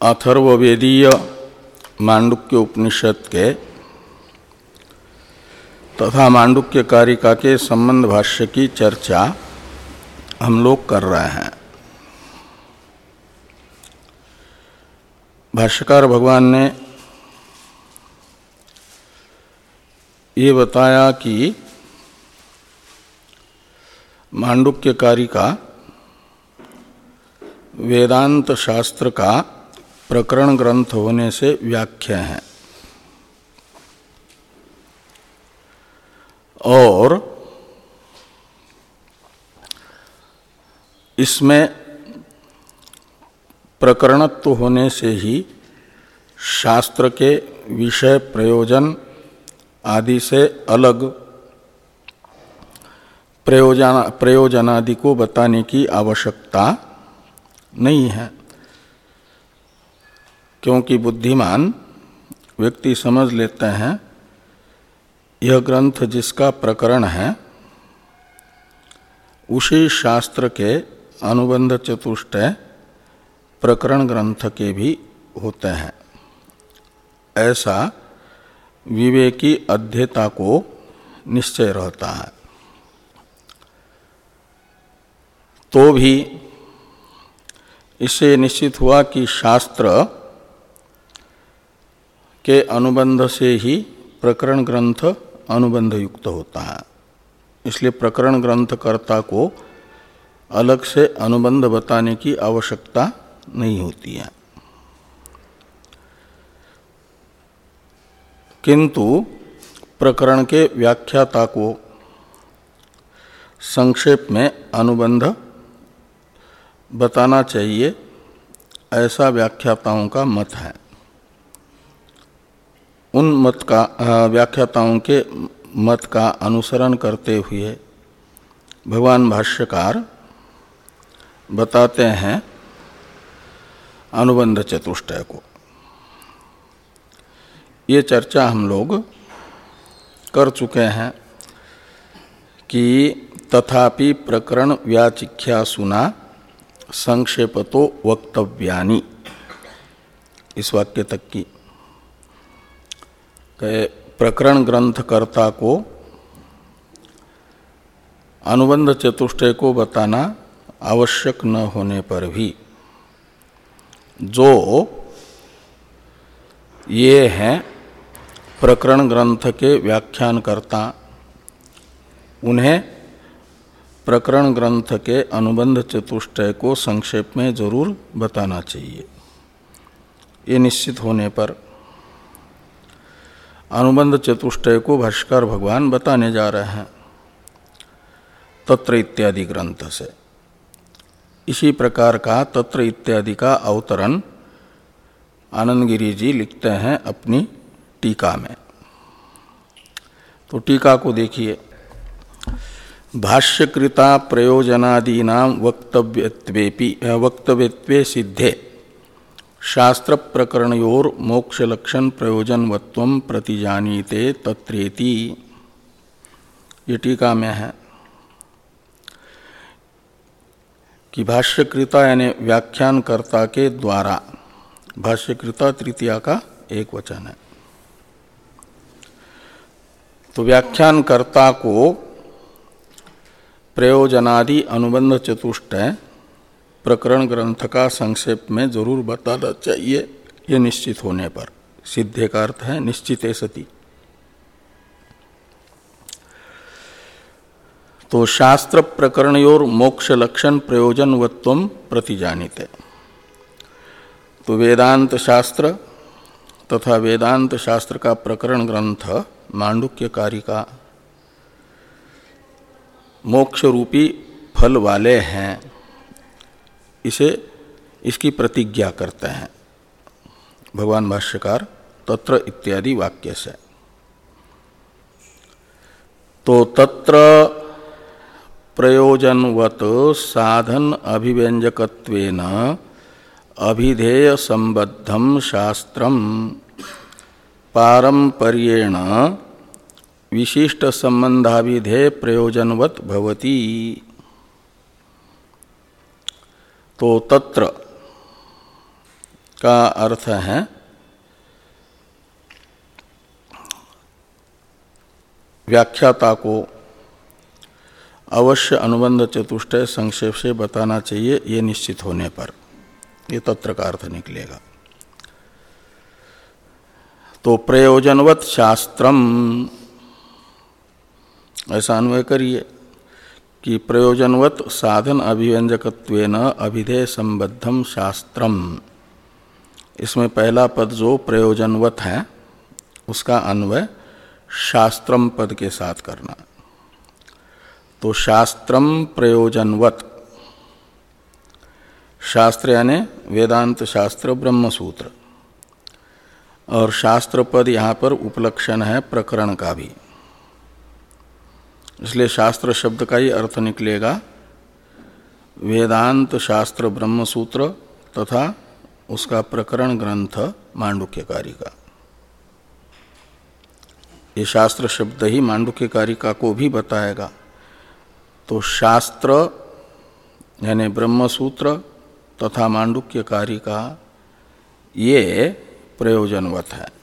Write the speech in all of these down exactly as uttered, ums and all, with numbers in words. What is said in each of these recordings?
अथर्ववेदीय मांडुक्य उपनिषद के तथा मांडुक्य कारिका के संबंध भाष्य की चर्चा हम लोग कर रहे हैं। भाष्यकार भगवान ने ये बताया कि मांडुक्य कारिका वेदांत शास्त्र का प्रकरण ग्रंथ होने से व्याख्या है और इसमें प्रकरणत्व होने से ही शास्त्र के विषय प्रयोजन आदि से अलग प्रयोजन प्रयोजनादि को बताने की आवश्यकता नहीं है, क्योंकि बुद्धिमान व्यक्ति समझ लेते हैं यह ग्रंथ जिसका प्रकरण है उसी शास्त्र के अनुबंध चतुष्टय प्रकरण ग्रंथ के भी होते हैं। ऐसा विवेकी अध्येता को निश्चय रहता है। तो भी इससे निश्चित हुआ कि शास्त्र के अनुबंध से ही प्रकरण ग्रंथ अनुबंध युक्त होता है, इसलिए प्रकरण ग्रंथकर्ता को अलग से अनुबंध बताने की आवश्यकता नहीं होती है। किंतु प्रकरण के व्याख्याता को संक्षेप में अनुबंध बताना चाहिए, ऐसा व्याख्याताओं का मत है। उन मत का व्याख्याताओं के मत का अनुसरण करते हुए भगवान भाष्यकार बताते हैं अनुबंध चतुष्टय को। ये चर्चा हम लोग कर चुके हैं कि तथापि प्रकरण व्याचिख्या सुना संक्षेपतो वक्तव्यानि, इस वाक्य तक की प्रकरण ग्रंथकर्ता को अनुबंध चतुष्टय को बताना आवश्यक न होने पर भी जो ये हैं प्रकरण ग्रंथ के व्याख्यानकर्ता, उन्हें प्रकरण ग्रंथ के अनुबंध चतुष्टय को संक्षेप में जरूर बताना चाहिए। ये निश्चित होने पर अनुबंध चतुष्टय को भाष्यकार भगवान बताने जा रहे हैं तत्र इत्यादि ग्रंथ से। इसी प्रकार का तत्र इत्यादि का अवतरण आनंद गिरि जी लिखते हैं अपनी टीका में। तो टीका को देखिए। भाष्यकृता प्रयोजनादीनां वक्तव्यत्वेपि वक्तव्यत्वे सिद्धे शास्त्र प्रकरणयोर मोक्ष लक्षण प्रयोजनवत्वं प्रतिजानीते तत्रेति, ये टीका में है कि भाष्यकृता यानी व्याख्यानकर्ता के द्वारा, भाष्यकृता तृतीया का एक वचन है, तो व्याख्यानकर्ता को प्रयोजनादि अनुबंध चतुष्टय प्रकरण ग्रंथ का संक्षेप में जरूर बताना चाहिए, ये निश्चित होने पर। सिद्धे का अर्थ है निश्चिते सति। तो शास्त्र प्रकरणयोर मोक्ष लक्षण प्रयोजनवत्वं प्रतिजानीते, तो वेदांत शास्त्र तथा वेदांत शास्त्र का प्रकरण ग्रंथ मांडुक्य कारिका मोक्ष रूपी फल वाले हैं, इसे इसकी प्रतिज्ञा करते हैं भगवान भाष्यकार तत्र इत्यादि वाक्य से। तो तत्र प्रयोजनवत साधन अभिव्यंजकत्वेन अभिधेय संबद्धम शास्त्रम पारंपर्येण विशिष्ट संबंधाभिधेय प्रयोजनवत भवति। तो तत्र का अर्थ है व्याख्याता को अवश्य अनुबंध चतुष्टय संक्षेप से बताना चाहिए, ये निश्चित होने पर ये तत्र का अर्थ निकलेगा। तो प्रयोजनवत शास्त्रम ऐसा अन्वय करिए कि प्रयोजनवत साधन अभिव्यंजकत्वेन अभिधेय संबद्धम शास्त्रम, इसमें पहला पद जो प्रयोजनवत है उसका अन्वय शास्त्रम पद के साथ करना। तो शास्त्रम प्रयोजनवत, शास्त्र यानी वेदांत शास्त्र ब्रह्म सूत्र, और शास्त्र पद यहाँ पर उपलक्षण है प्रकरण का भी, इसलिए शास्त्र शब्द का ही अर्थ निकलेगा वेदांत शास्त्र ब्रह्म सूत्र तथा उसका प्रकरण ग्रंथ मांडुक्य कारिका। ये शास्त्र शब्द ही मांडुक्य कारिका को भी बताएगा। तो शास्त्र यानी ब्रह्म सूत्र तथा मांडुक्य कारिका ये प्रयोजनवत है,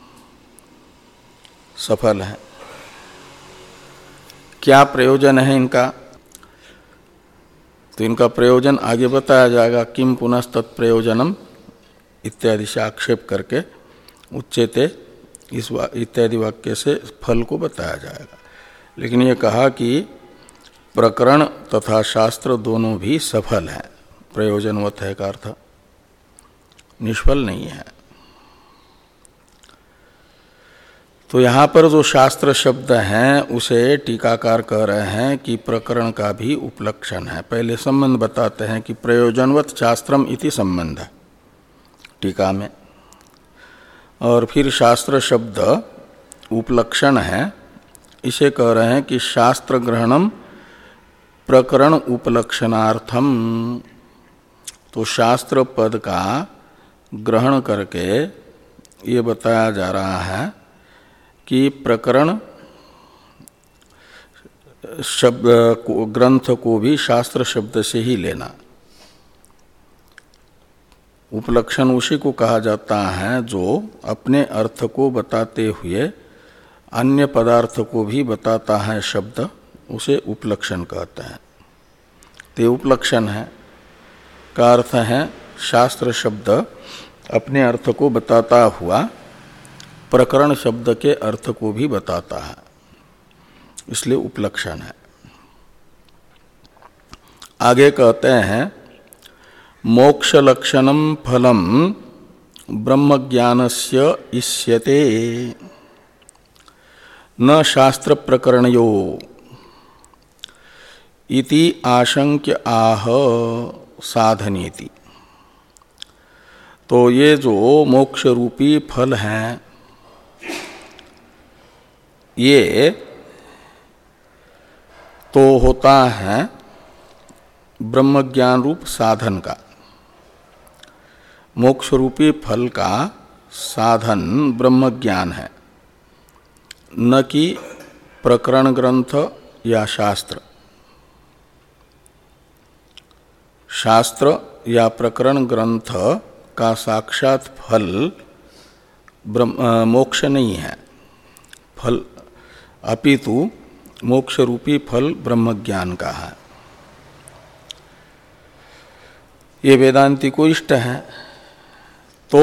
सफल है। क्या प्रयोजन है इनका? तो इनका प्रयोजन आगे बताया जाएगा। किम पुनस्तत् प्रयोजनम इत्यादि से आक्षेप करके उच्चेते इस इत्यादि वाक्य से फल को बताया जाएगा। लेकिन ये कहा कि प्रकरण तथा शास्त्र दोनों भी सफल है, प्रयोजनवत है का अर्थ निष्फल नहीं है। तो यहाँ पर जो शास्त्र शब्द हैं उसे टीकाकार कह रहे हैं कि प्रकरण का भी उपलक्षण है। पहले संबंध बताते हैं कि प्रयोजनवत शास्त्रम इति संबंध टीका में, और फिर शास्त्र शब्द उपलक्षण है, इसे कह रहे हैं कि शास्त्र ग्रहणम प्रकरण उपलक्षणार्थम। तो शास्त्र पद का ग्रहण करके ये बताया जा रहा है कि प्रकरण शब्द को, ग्रंथ को भी शास्त्र शब्द से ही लेना। उपलक्षण उसी को कहा जाता है जो अपने अर्थ को बताते हुए अन्य पदार्थ को भी बताता है शब्द, उसे उपलक्षण कहते हैं। तो उपलक्षण है का अर्थ है शास्त्र शब्द अपने अर्थ को बताता हुआ प्रकरण शब्द के अर्थ को भी बताता है, इसलिए उपलक्षण है। आगे कहते हैं मोक्ष लक्षणम फलम ब्रह्मज्ञानस्य इष्यते न शास्त्र प्रकरणयो इति आशंक्य आह साधनेति। तो ये जो मोक्ष रूपी फल हैं ये तो होता है ब्रह्मज्ञान रूप साधन का। मोक्ष रूपी फल का साधन ब्रह्मज्ञान है, न कि प्रकरण ग्रंथ या शास्त्र। शास्त्र या प्रकरण ग्रंथ का साक्षात फल ब्रह्म मोक्ष नहीं है, फल अपितु मोक्ष रूपी फल ब्रह्मज्ञान का है। ये वेदांती को इष्ट है। तो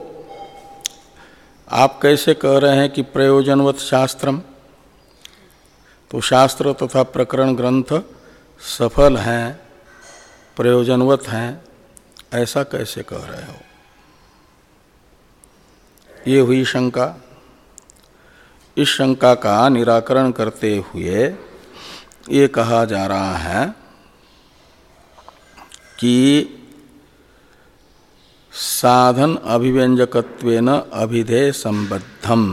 आप कैसे कह रहे हैं कि प्रयोजनवत शास्त्रम? तो शास्त्र तथा प्रकरण ग्रंथ सफल हैं, प्रयोजनवत हैं, ऐसा कैसे कह रहे हो? ये हुई शंका। इस शंका का निराकरण करते हुए ये कहा जा रहा है कि साधन अभिव्यंजकत्वेन अभिधेय संबद्धम,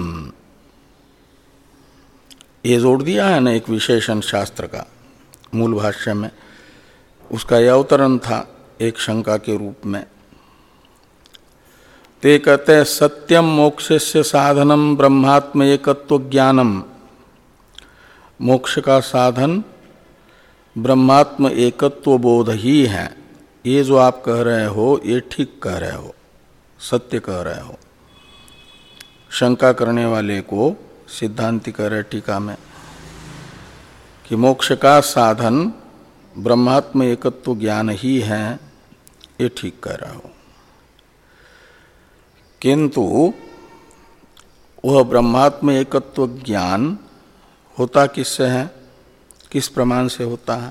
ये जोड़ दिया है ना एक विशेषण शास्त्र का मूल भाष्य में, उसका यह अवतरण था एक शंका के रूप में। ते कहते हैं सत्यम मोक्षस्य साधनम ब्रह्मात्म एकत्व ज्ञानम, मोक्ष का साधन ब्रह्मात्म एकत्व बोध ही है। ये जो आप कह रहे हो ये ठीक कह रहे हो, सत्य कह रहे हो। शंका करने वाले को सिद्धांति कह रहे टीका में कि मोक्ष का साधन ब्रह्मात्म एकत्व ज्ञान ही है, ये ठीक कह रहे हो। किंतु वह ब्रह्मात्म एकत्व ज्ञान होता किससे है, किस प्रमाण से होता है?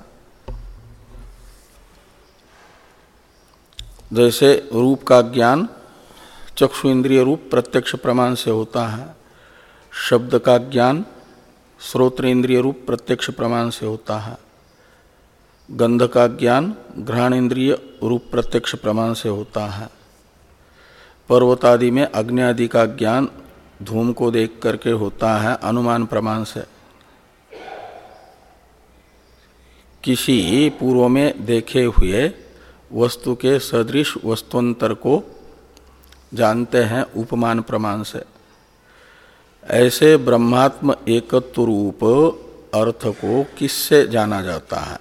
जैसे रूप का ज्ञान चक्षु इंद्रिय रूप प्रत्यक्ष प्रमाण से होता है, शब्द का ज्ञान श्रोत्र इंद्रिय रूप प्रत्यक्ष प्रमाण से होता है, गंध का ज्ञान घ्राण इंद्रिय रूप प्रत्यक्ष प्रमाण से होता है, पर्वत आदि में अग्नि आदि का ज्ञान धूम को देख करके होता है अनुमान प्रमाण से। किसी पूर्व में देखे हुए वस्तु के सदृश वस्तुअंतर को जानते हैं उपमान प्रमाण से। ऐसे ब्रह्मात्म एकत्व रूप अर्थ को किससे जाना जाता है?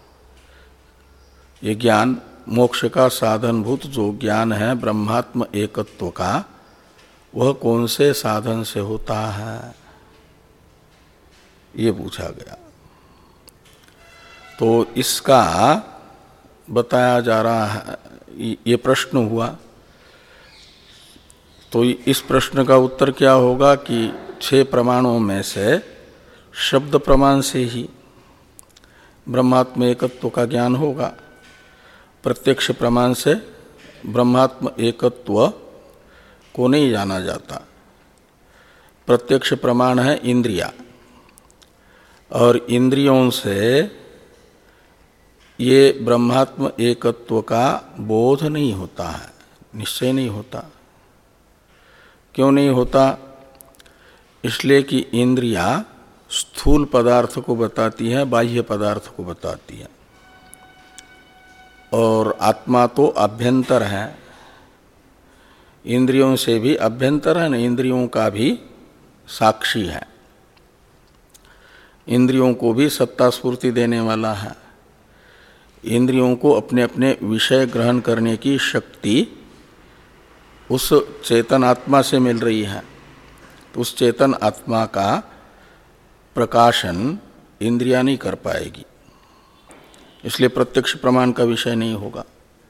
ये ज्ञान मोक्ष का साधनभूत जो ज्ञान है ब्रह्मात्म एकत्व का, वह कौन से साधन से होता है, ये पूछा गया। तो इसका बताया जा रहा है, ये प्रश्न हुआ। तो इस प्रश्न का उत्तर क्या होगा कि छह प्रमाणों में से शब्द प्रमाण से ही ब्रह्मात्म एकत्व का ज्ञान होगा। प्रत्यक्ष प्रमाण से ब्रह्मात्म एकत्व को नहीं जाना जाता। प्रत्यक्ष प्रमाण है इंद्रिया, और इंद्रियों से ये ब्रह्मात्म एकत्व का बोध नहीं होता है, निश्चय नहीं होता। क्यों नहीं होता? इसलिए कि इंद्रिया स्थूल पदार्थ को बताती है, बाह्य पदार्थ को बताती है, और आत्मा तो अभ्यंतर है। इंद्रियों से भी अभ्यंतर है न, इंद्रियों का भी साक्षी है, इंद्रियों को भी सत्ता स्फूर्ति देने वाला है। इंद्रियों को अपने अपने विषय ग्रहण करने की शक्ति उस चेतन आत्मा से मिल रही है। तो उस चेतन आत्मा का प्रकाशन इंद्रिया नहीं कर पाएगी, इसलिए प्रत्यक्ष प्रमाण का विषय नहीं होगा।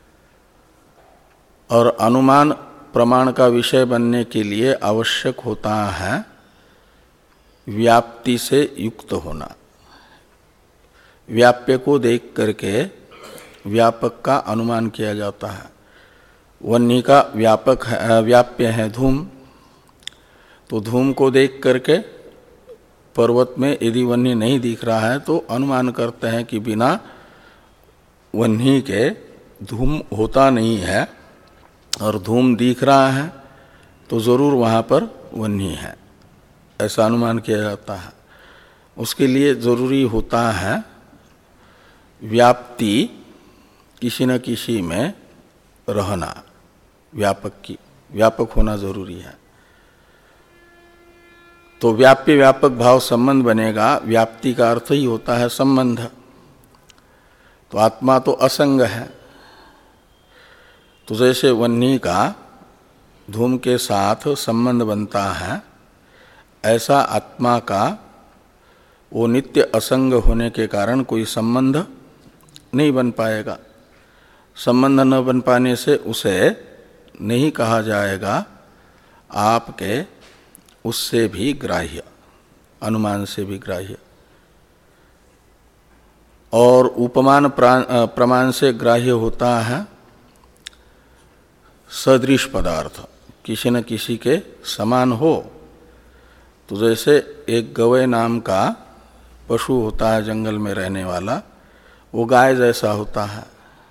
और अनुमान प्रमाण का विषय बनने के लिए आवश्यक होता है व्याप्ति से युक्त होना। व्याप्य को देख करके व्यापक का अनुमान किया जाता है। वह्नि का व्यापक है, व्याप्य है धूम, तो धूम को देख करके पर्वत में यदि वह्नि नहीं दिख रहा है तो अनुमान करते हैं कि बिना वह्नि के धूम होता नहीं है, और धूम दिख रहा है तो जरूर वहाँ पर वह्नि है, ऐसा अनुमान किया जाता है। उसके लिए जरूरी होता है व्याप्ति किसी न किसी में रहना, व्यापक की व्यापक होना जरूरी है। तो व्याप्य व्यापक भाव संबंध बनेगा। व्याप्ति का अर्थ ही होता है संबंध। तो आत्मा तो असंग है, तो जैसे वह्नि का धूम के साथ संबंध बनता है, ऐसा आत्मा का वो नित्य असंग होने के कारण कोई संबंध नहीं बन पाएगा। संबंध न बन पाने से उसे नहीं कहा जाएगा आपके उससे भी ग्राह्य, अनुमान से भी ग्राह्य। और उपमान प्रमाण से ग्राह्य होता है सदृश पदार्थ, किसी न किसी के समान हो। तो जैसे एक गवय नाम का पशु होता है जंगल में रहने वाला, वो गाय जैसा होता है।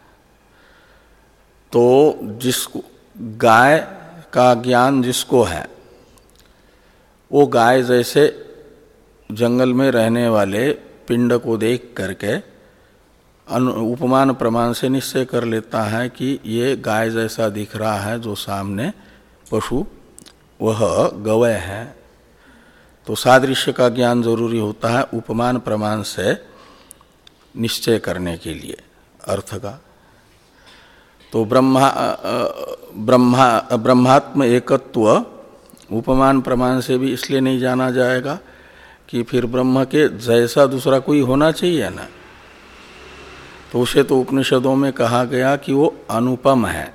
तो जिसको गाय का ज्ञान जिसको है, वो गाय जैसे जंगल में रहने वाले पिंड को देख करके उपमान प्रमाण से निश्चय कर लेता है कि ये गाय जैसा दिख रहा है जो सामने पशु, वह गवय है। तो सादृश्य का ज्ञान जरूरी होता है उपमान प्रमाण से निश्चय करने के लिए अर्थ का। तो ब्रह्मा ब्रह्मा ब्रह्मात्म एकत्व उपमान प्रमाण से भी इसलिए नहीं जाना जाएगा कि फिर ब्रह्म के जैसा दूसरा कोई होना चाहिए ना, तो उसे तो उपनिषदों में कहा गया कि वो अनुपम है।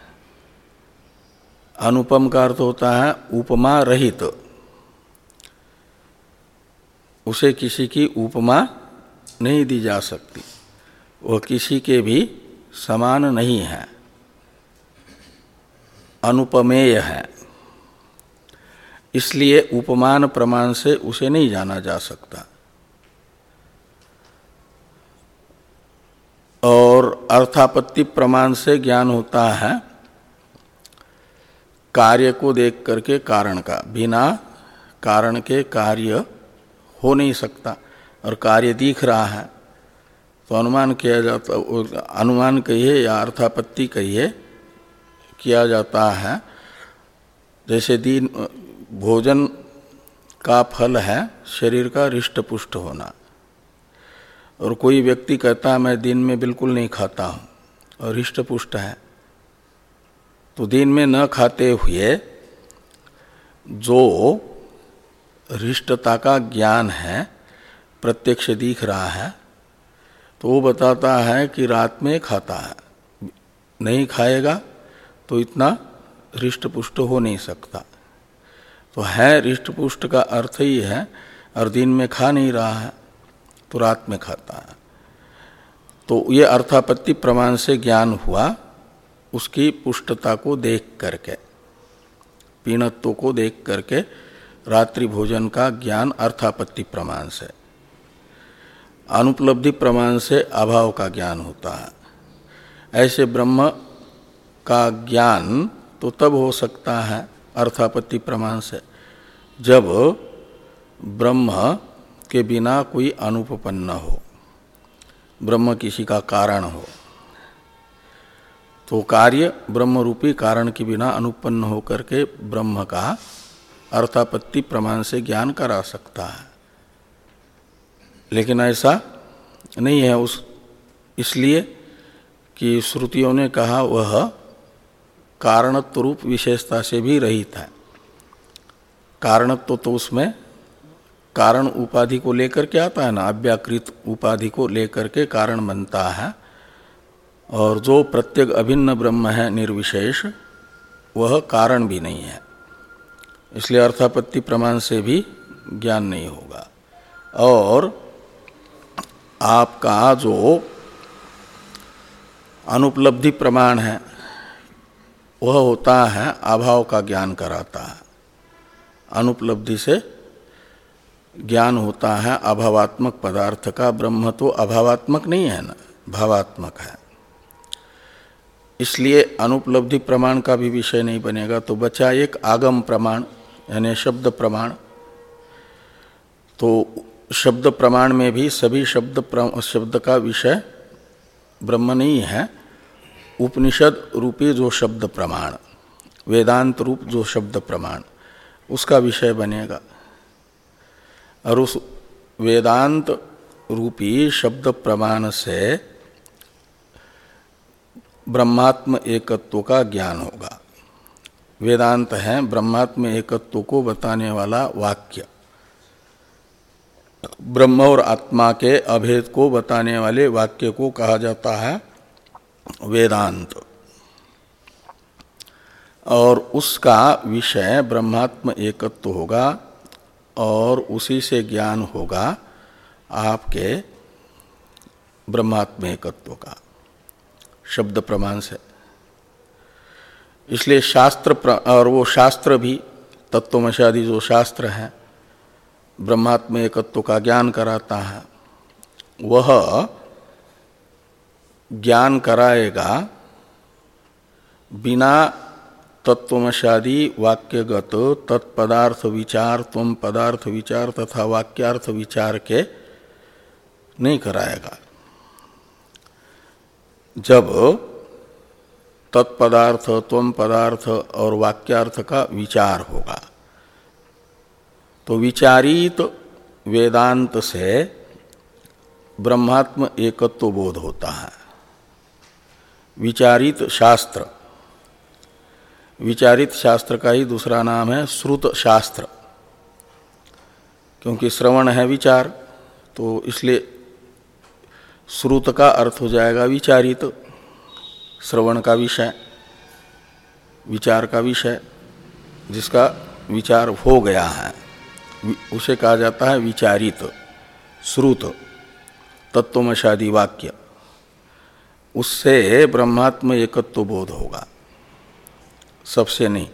अनुपम का अर्थ होता है उपमा रहित, तो उसे किसी की उपमा नहीं दी जा सकती, वह किसी के भी समान नहीं है, अनुपमेय है। इसलिए उपमान प्रमाण से उसे नहीं जाना जा सकता। और अर्थापत्ति प्रमाण से ज्ञान होता है कार्य को देख करके कारण का, बिना कारण के कार्य हो नहीं सकता, और कार्य दिख रहा है तो अनुमान किया जाता, अनुमान कहिए या अर्थापत्ति कहिए, किया जाता है। जैसे दिन भोजन का फल है शरीर का हृष्ट पुष्ट होना, और कोई व्यक्ति कहता है मैं दिन में बिल्कुल नहीं खाता हूँ और हृष्ट पुष्ट है, तो दिन में न खाते हुए जो हृष्टता का ज्ञान है प्रत्यक्ष दिख रहा है, तो वो बताता है कि रात में खाता है, नहीं खाएगा तो इतना हृष्ट पुष्ट हो नहीं सकता। तो है हृष्ट पुष्ट का अर्थ ही है, और दिन में खा नहीं रहा है तो रात में खाता है। तो ये अर्थापत्ति प्रमाण से ज्ञान हुआ उसकी पुष्टता को देख करके, पीणत्व को देख करके रात्रि भोजन का ज्ञान अर्थापत्ति प्रमाण से। अनुपलब्धि प्रमाण से अभाव का ज्ञान होता है। ऐसे ब्रह्म का ज्ञान तो तब हो सकता है अर्थापत्ति प्रमाण से जब ब्रह्म के बिना कोई अनुपपन्न हो, ब्रह्म किसी का कारण हो, तो कार्य ब्रह्म रूपी कारण के बिना अनुपन्न होकर के ब्रह्म का अर्थापत्ति प्रमाण से ज्ञान करा सकता है। लेकिन ऐसा नहीं है उस इसलिए कि श्रुतियों ने कहा वह कारणत्व रूप विशेषता से भी रहित है। कारणत्व तो उसमें कारण उपाधि को लेकर के आता है ना, अव्याकृत उपाधि को लेकर के कारण बनता है, और जो प्रत्येक अभिन्न ब्रह्म है निर्विशेष वह कारण भी नहीं है। इसलिए अर्थापत्ति प्रमाण से भी ज्ञान नहीं होगा। और आपका जो अनुपलब्धि प्रमाण है वह होता है अभाव का ज्ञान कराता है। अनुपलब्धि से ज्ञान होता है अभावात्मक पदार्थ का। ब्रह्म तो अभावात्मक नहीं है ना, भावात्मक है। इसलिए अनुपलब्धि प्रमाण का भी विषय नहीं बनेगा। तो बचा एक आगम प्रमाण यानी शब्द प्रमाण। तो शब्द प्रमाण में भी सभी शब्द शब्द का विषय ब्रह्म नहीं है। उपनिषद रूपी जो शब्द प्रमाण, वेदांत रूप जो शब्द प्रमाण, उसका विषय बनेगा। और उस वेदांत रूपी शब्द प्रमाण से ब्रह्मात्म एकत्व का ज्ञान होगा। वेदांत है ब्रह्मात्म एकत्व को बताने वाला वाक्य, ब्रह्म और आत्मा के अभेद को बताने वाले वाक्य को कहा जाता है वेदांत। और उसका विषय ब्रह्मात्म एकत्व होगा और उसी से ज्ञान होगा आपके ब्रह्मात्म एकत्व का शब्द प्रमाण से। इसलिए शास्त्र और वो शास्त्र भी तत्वमशादी जो शास्त्र है ब्रह्मात्म एकत्व का ज्ञान कराता है, वह ज्ञान कराएगा बिना तत्वमशादी वाक्यगत तत्पदार्थ विचार, त्वम पदार्थ विचार तथा वाक्यार्थ विचार के नहीं कराएगा। जब तत्पदार्थ, त्वम पदार्थ और वाक्यार्थ का विचार होगा तो विचारित वेदांत से ब्रह्मात्म एकत्व बोध होता है। विचारित शास्त्र, विचारित शास्त्र का ही दूसरा नाम है श्रुत शास्त्र, क्योंकि श्रवण है विचार, तो इसलिए श्रुत का अर्थ हो जाएगा विचारित, श्रवण का विषय, विचार का विषय, जिसका विचार हो गया है उसे कहा जाता है विचारित, श्रुत, तत्वमशादी वाक्य। उससे ब्रह्मात्म एकत्व बोध होगा, सबसे नहीं।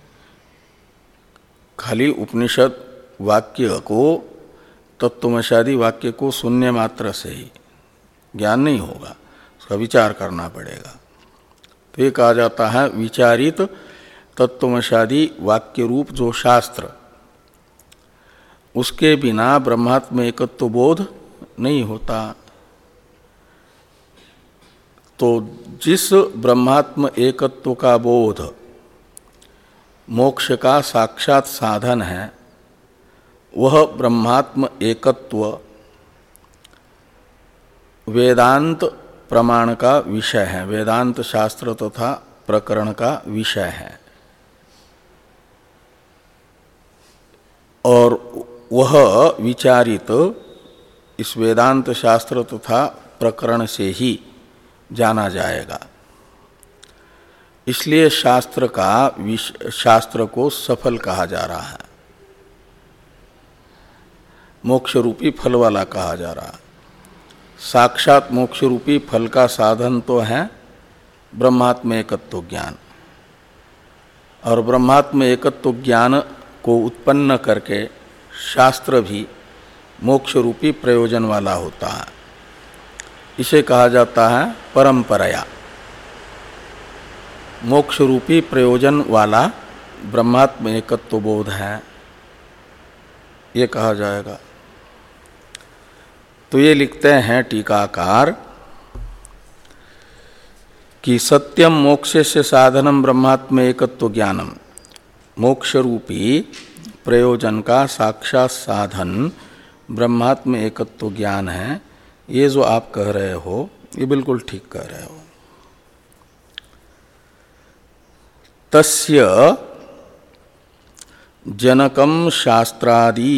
खाली उपनिषद वाक्य को, तत्वमशादी वाक्य को सुनने मात्र से ही ज्ञान नहीं होगा, उसका विचार करना पड़ेगा। तो ये कहा जाता है विचारित तत्वमशादी वाक्य रूप जो शास्त्र, उसके बिना ब्रह्मात्म एकत्व बोध नहीं होता। तो जिस ब्रह्मात्म एकत्व का बोध मोक्ष का साक्षात साधन है, वह ब्रह्मात्म एकत्व वेदांत प्रमाण का विषय है, वेदांत शास्त्र तथा प्रकरण का विषय है। और वह विचारित इस वेदांत शास्त्र तथा प्रकरण से ही जाना जाएगा। इसलिए शास्त्र का शास्त्र को सफल कहा जा रहा है, मोक्ष रूपी फल वाला कहा जा रहा है। साक्षात मोक्ष रूपी फल का साधन तो है ब्रह्मात्म एकत्व ज्ञान, और ब्रह्मात्म एकत्व ज्ञान को उत्पन्न करके शास्त्र भी मोक्ष रूपी प्रयोजन वाला होता है। इसे कहा जाता है परंपराया। मोक्ष रूपी प्रयोजन वाला ब्रह्मात्म एकत्व बोध है, ये कहा जाएगा। तो ये लिखते हैं टीकाकार कि सत्यम मोक्षस्य साधनम ब्रह्मात्म एकत्व ज्ञानम, मोक्ष रूपी प्रयोजन का साक्षात साधन ब्रह्मात्म एकत्व ज्ञान है। ये जो आप कह रहे हो ये बिल्कुल ठीक कह रहे हो। तस्य जनकम शास्त्रादि,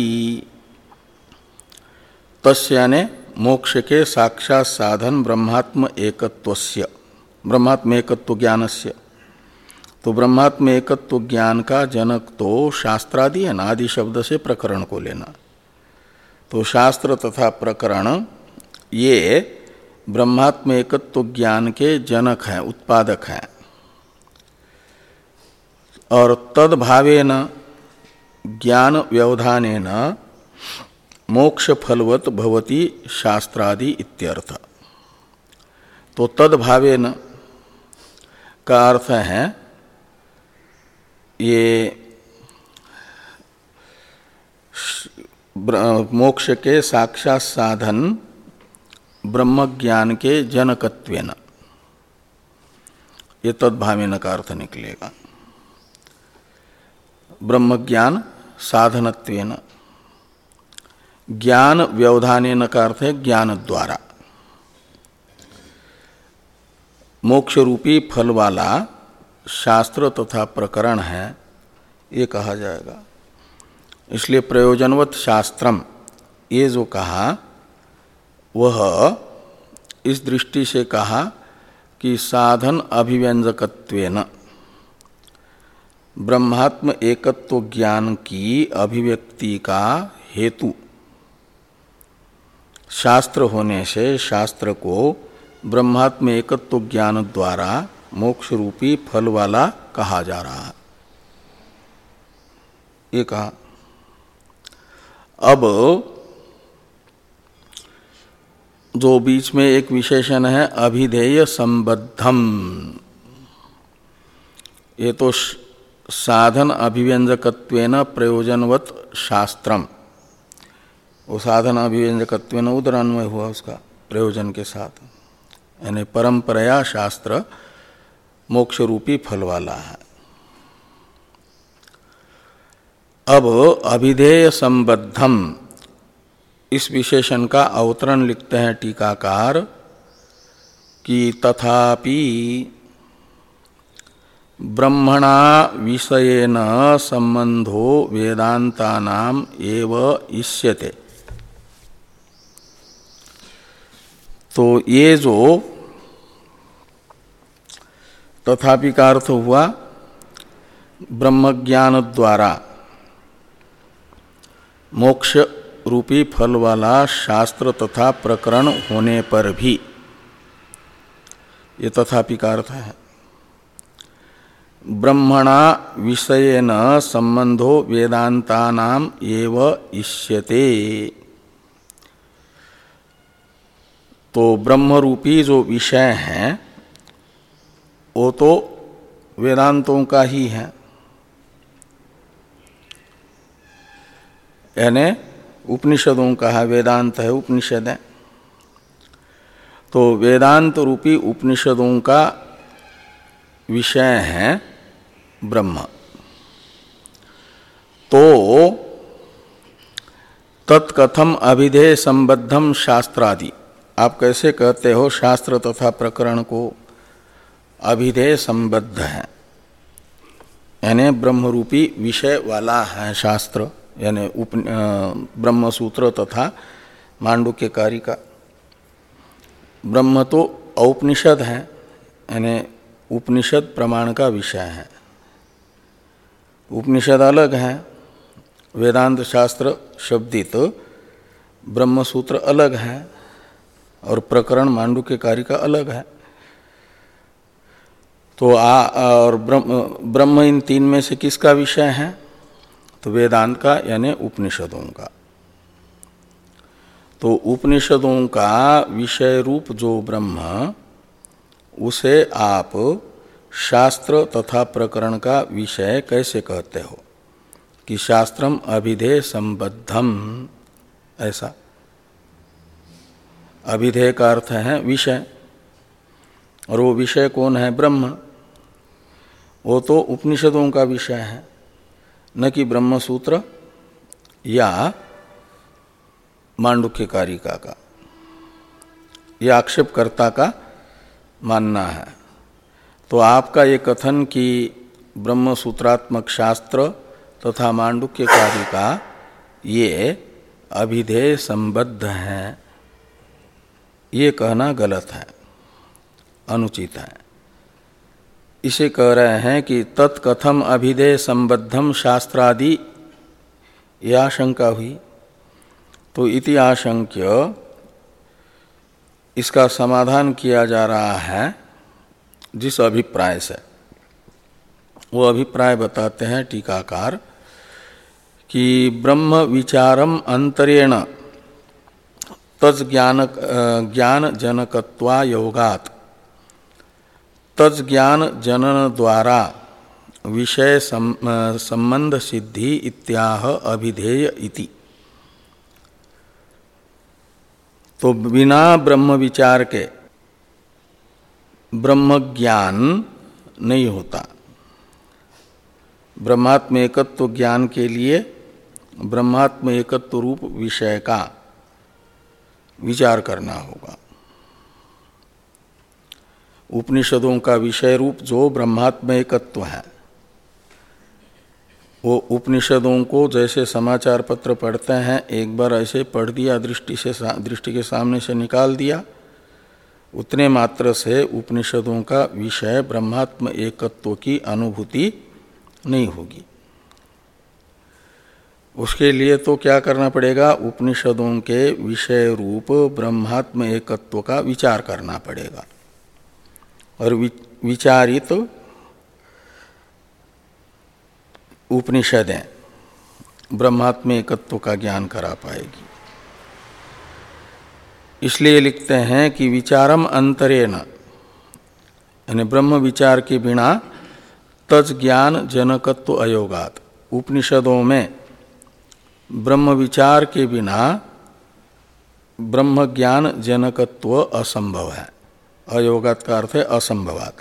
तस्य यानी मोक्ष के साक्षात साधन ब्रह्मात्म एकत्वस्य, ब्रह्मात्म एकत्व ज्ञानस्य। तो ब्रह्मात्म एकत्व ज्ञान का जनक तो शास्त्रादि है ना, आदि शब्द से प्रकरण को लेना। तो शास्त्र तथा प्रकरण ये ब्रह्मात्म एकत्व ज्ञान के जनक हैं, उत्पादक हैं। और तद्भावेन ज्ञान व्यवधानेन मोक्ष फलवत भवति शास्त्रादि इत्यर्थ। तो तद्भावेन का अर्थ है ये मोक्ष के साक्षात साधन ब्रह्म ज्ञान के जनकत्वेन, ये तद्भावेन का अर्थ निकलेगा। ब्रह्म ज्ञान साधनत्वेन, ज्ञान व्यवधानेन का अर्थ है ज्ञान द्वारा। मोक्ष रूपी फल वाला शास्त्र तथा प्रकरण है, ये कहा जाएगा। इसलिए प्रयोजनवत शास्त्रम, ये जो कहा वह इस दृष्टि से कहा कि साधन अभिव्यंजकत्वेन ब्रह्मात्म एकत्व ज्ञान की अभिव्यक्ति का हेतु शास्त्र होने से शास्त्र को ब्रह्मात्म एकत्व ज्ञान द्वारा मोक्ष रूपी फल वाला कहा जा रहा है, ये कहा। अब जो बीच में एक विशेषण है अभिधेय संबद्धम, ये तो साधन अभिव्यंजकत्वेन प्रयोजनवत शास्त्रम, वो साधन अभिव्यंजकत्वेन उधर अन्वय हुआ उसका प्रयोजन के साथ, यानी परंपराया शास्त्र मोक्ष रूपी फल वाला है। अब अभिधेय संबद्धम, इस विशेषण का अवतरण लिखते हैं टीकाकार कि तथापि ब्रह्मणा विषयेन संबंधो वेदांतानाम एव इष्यते। तो ये जो तथापि का अर्थ हुआ ब्रह्मज्ञान द्वारा मोक्ष रूपी फल वाला शास्त्र तथा प्रकरण होने पर भी, ये तथापि का अर्थ है, ब्रह्मणा विषयेन संबंधो वेदांतानाम एव इष्यते। तो ब्रह्मरूपी जो विषय है वो तो वेदांतों का ही है, यानी उपनिषदों का है, वेदांत है, उपनिषद है। तो वेदांत रूपी उपनिषदों का विषय है ब्रह्म। तो तत्कथम अभिधेय संबद्धम शास्त्रादि, आप कैसे कहते हो शास्त्र तथा प्रकरण को अभिधेय संबद्ध है, यानी ब्रह्मरूपी विषय वाला है शास्त्र, यानी ब्रह्मसूत्र तथा मांडुक्य कारिका। ब्रह्म तो औपनिषद है, यानी उपनिषद प्रमाण का विषय है। उपनिषद अलग है, वेदांत शास्त्र शब्दित ब्रह्मसूत्र अलग है, और प्रकरण मांडुक्य कारिका अलग है। तो आ और ब्रह्म ब्रह्म इन तीन में से किसका विषय है? तो वेदांत का, यानी उपनिषदों का। तो उपनिषदों का विषय रूप जो ब्रह्म, उसे आप शास्त्र तथा प्रकरण का विषय कैसे कहते हो कि शास्त्रम अभिधेय संबद्धम, ऐसा। अभिधेय का अर्थ है विषय, और वो विषय कौन है? ब्रह्म। वो तो उपनिषदों का विषय है, न कि ब्रह्मसूत्र या मांडुक्य कारिका का। यह आक्षेपकर्ता का मानना है। तो आपका ये कथन कि ब्रह्मसूत्रात्मक शास्त्र तथा मांडुक्य कारिका ये अभिधेय संबद्ध हैं, ये कहना गलत है, अनुचित है। इसे कह रहे हैं कि तत्कथम अभिधेय संबद्धम शास्त्रादि, यह आशंका हुई। तो इति आशंक्य इसका समाधान किया जा रहा है जिस अभिप्राय से, वो अभिप्राय बताते हैं टीकाकार कि ब्रह्म विचारम अंतरेण तज्ज्ञान ज्ञान जनकत्वा योगात् तज्ज्ञान जनन द्वारा विषय संबंध सिद्धि इत्याह अभिधेय इति। तो बिना ब्रह्म विचार के ब्रह्म ज्ञान नहीं होता। ब्रह्मात्म एकत्व ज्ञान के लिए ब्रह्मात्म एकत्व रूप विषय का विचार करना होगा। उपनिषदों का विषय रूप जो ब्रह्मात्म एकत्व है, वो उपनिषदों को जैसे समाचार पत्र पढ़ते हैं, एक बार ऐसे पढ़ दिया, दृष्टि से दृष्टि के सामने से निकाल दिया, उतने मात्र से उपनिषदों का विषय ब्रह्मात्म एकत्व की अनुभूति नहीं होगी। उसके लिए तो क्या करना पड़ेगा? उपनिषदों के विषय रूप ब्रह्मात्म एकत्व का विचार करना पड़ेगा, और विचारित तो उपनिषदें ब्रह्मात्म एकत्व का ज्ञान करा पाएगी। इसलिए लिखते हैं कि विचारम अंतरेण, यानी ब्रह्म विचार के बिना तज ज्ञान जनकत्व अयोगात, उपनिषदों में ब्रह्म विचार के बिना ब्रह्म ज्ञान जनकत्व असंभव है। अयोगात का अर्थ है असंभवात।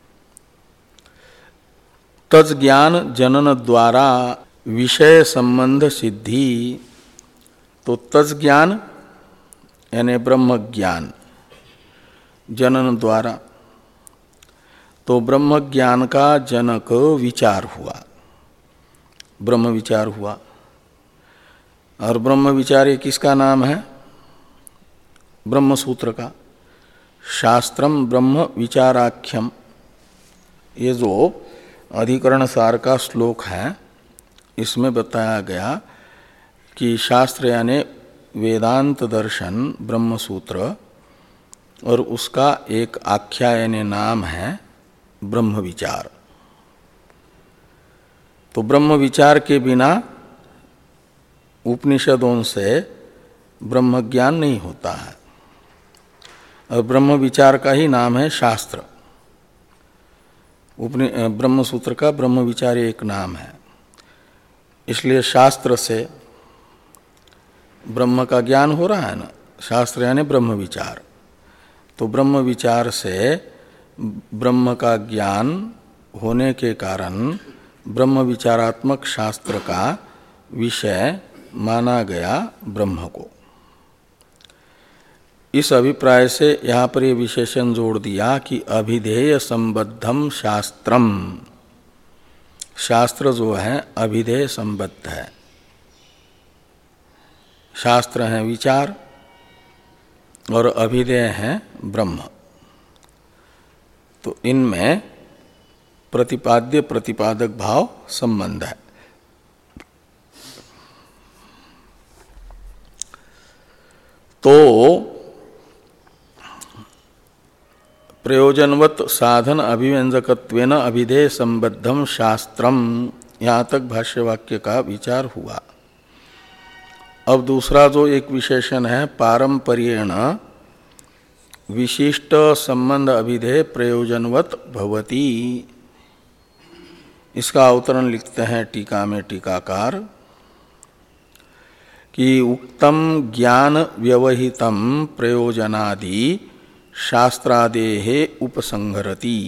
तज ज्ञान जनन द्वारा विषय संबंध सिद्धि, तो तज ज्ञान यानी ब्रह्म ज्ञान, जनन द्वारा, तो ब्रह्म ज्ञान का जनक विचार हुआ, ब्रह्म विचार हुआ। और ब्रह्म विचार ये किसका नाम है? ब्रह्म सूत्र का। शास्त्रम ब्रह्म विचाराख्यम, ये जो अधिकरण सार का श्लोक है, इसमें बताया गया कि शास्त्र यानी वेदांत दर्शन ब्रह्म सूत्र, और उसका एक आख्या यानी नाम है ब्रह्म विचार। तो ब्रह्म विचार के बिना उपनिषदों से ब्रह्म ज्ञान नहीं होता है, और ब्रह्म विचार का ही नाम है शास्त्र। उपनि ब्रह्म सूत्र का ब्रह्म विचार एक नाम है, इसलिए शास्त्र से ब्रह्म का ज्ञान हो रहा है ना, शास्त्र यानी ब्रह्म विचार। तो ब्रह्म विचार से ब्रह्म का ज्ञान होने के कारण ब्रह्म विचारात्मक शास्त्र का विषय माना गया ब्रह्म को। इस अभिप्राय से यहाँ पर ये विशेषण जोड़ दिया कि अभिधेय संबद्धम शास्त्रम, शास्त्र जो है अभिधेय संबद्ध है। शास्त्र है विचार और अभिधेय है ब्रह्म, तो इनमें प्रतिपाद्य प्रतिपादक भाव संबंध है। तो प्रयोजनवत साधन अभिव्यंजकत्वेन अभिधेय संबद्धम शास्त्रम, यहाँ तक भाष्यवाक्य का विचार हुआ। अब दूसरा जो एक विशेषण है पारंपर्येण विशिष्ट संबंध अभिधेय प्रयोजनवत भवति, इसका अवतरण लिखते हैं टीका में टीकाकार कि उक्तम ज्ञान व्यवहितम प्रयोजनादि शास्त्रादेः उपसंहरति।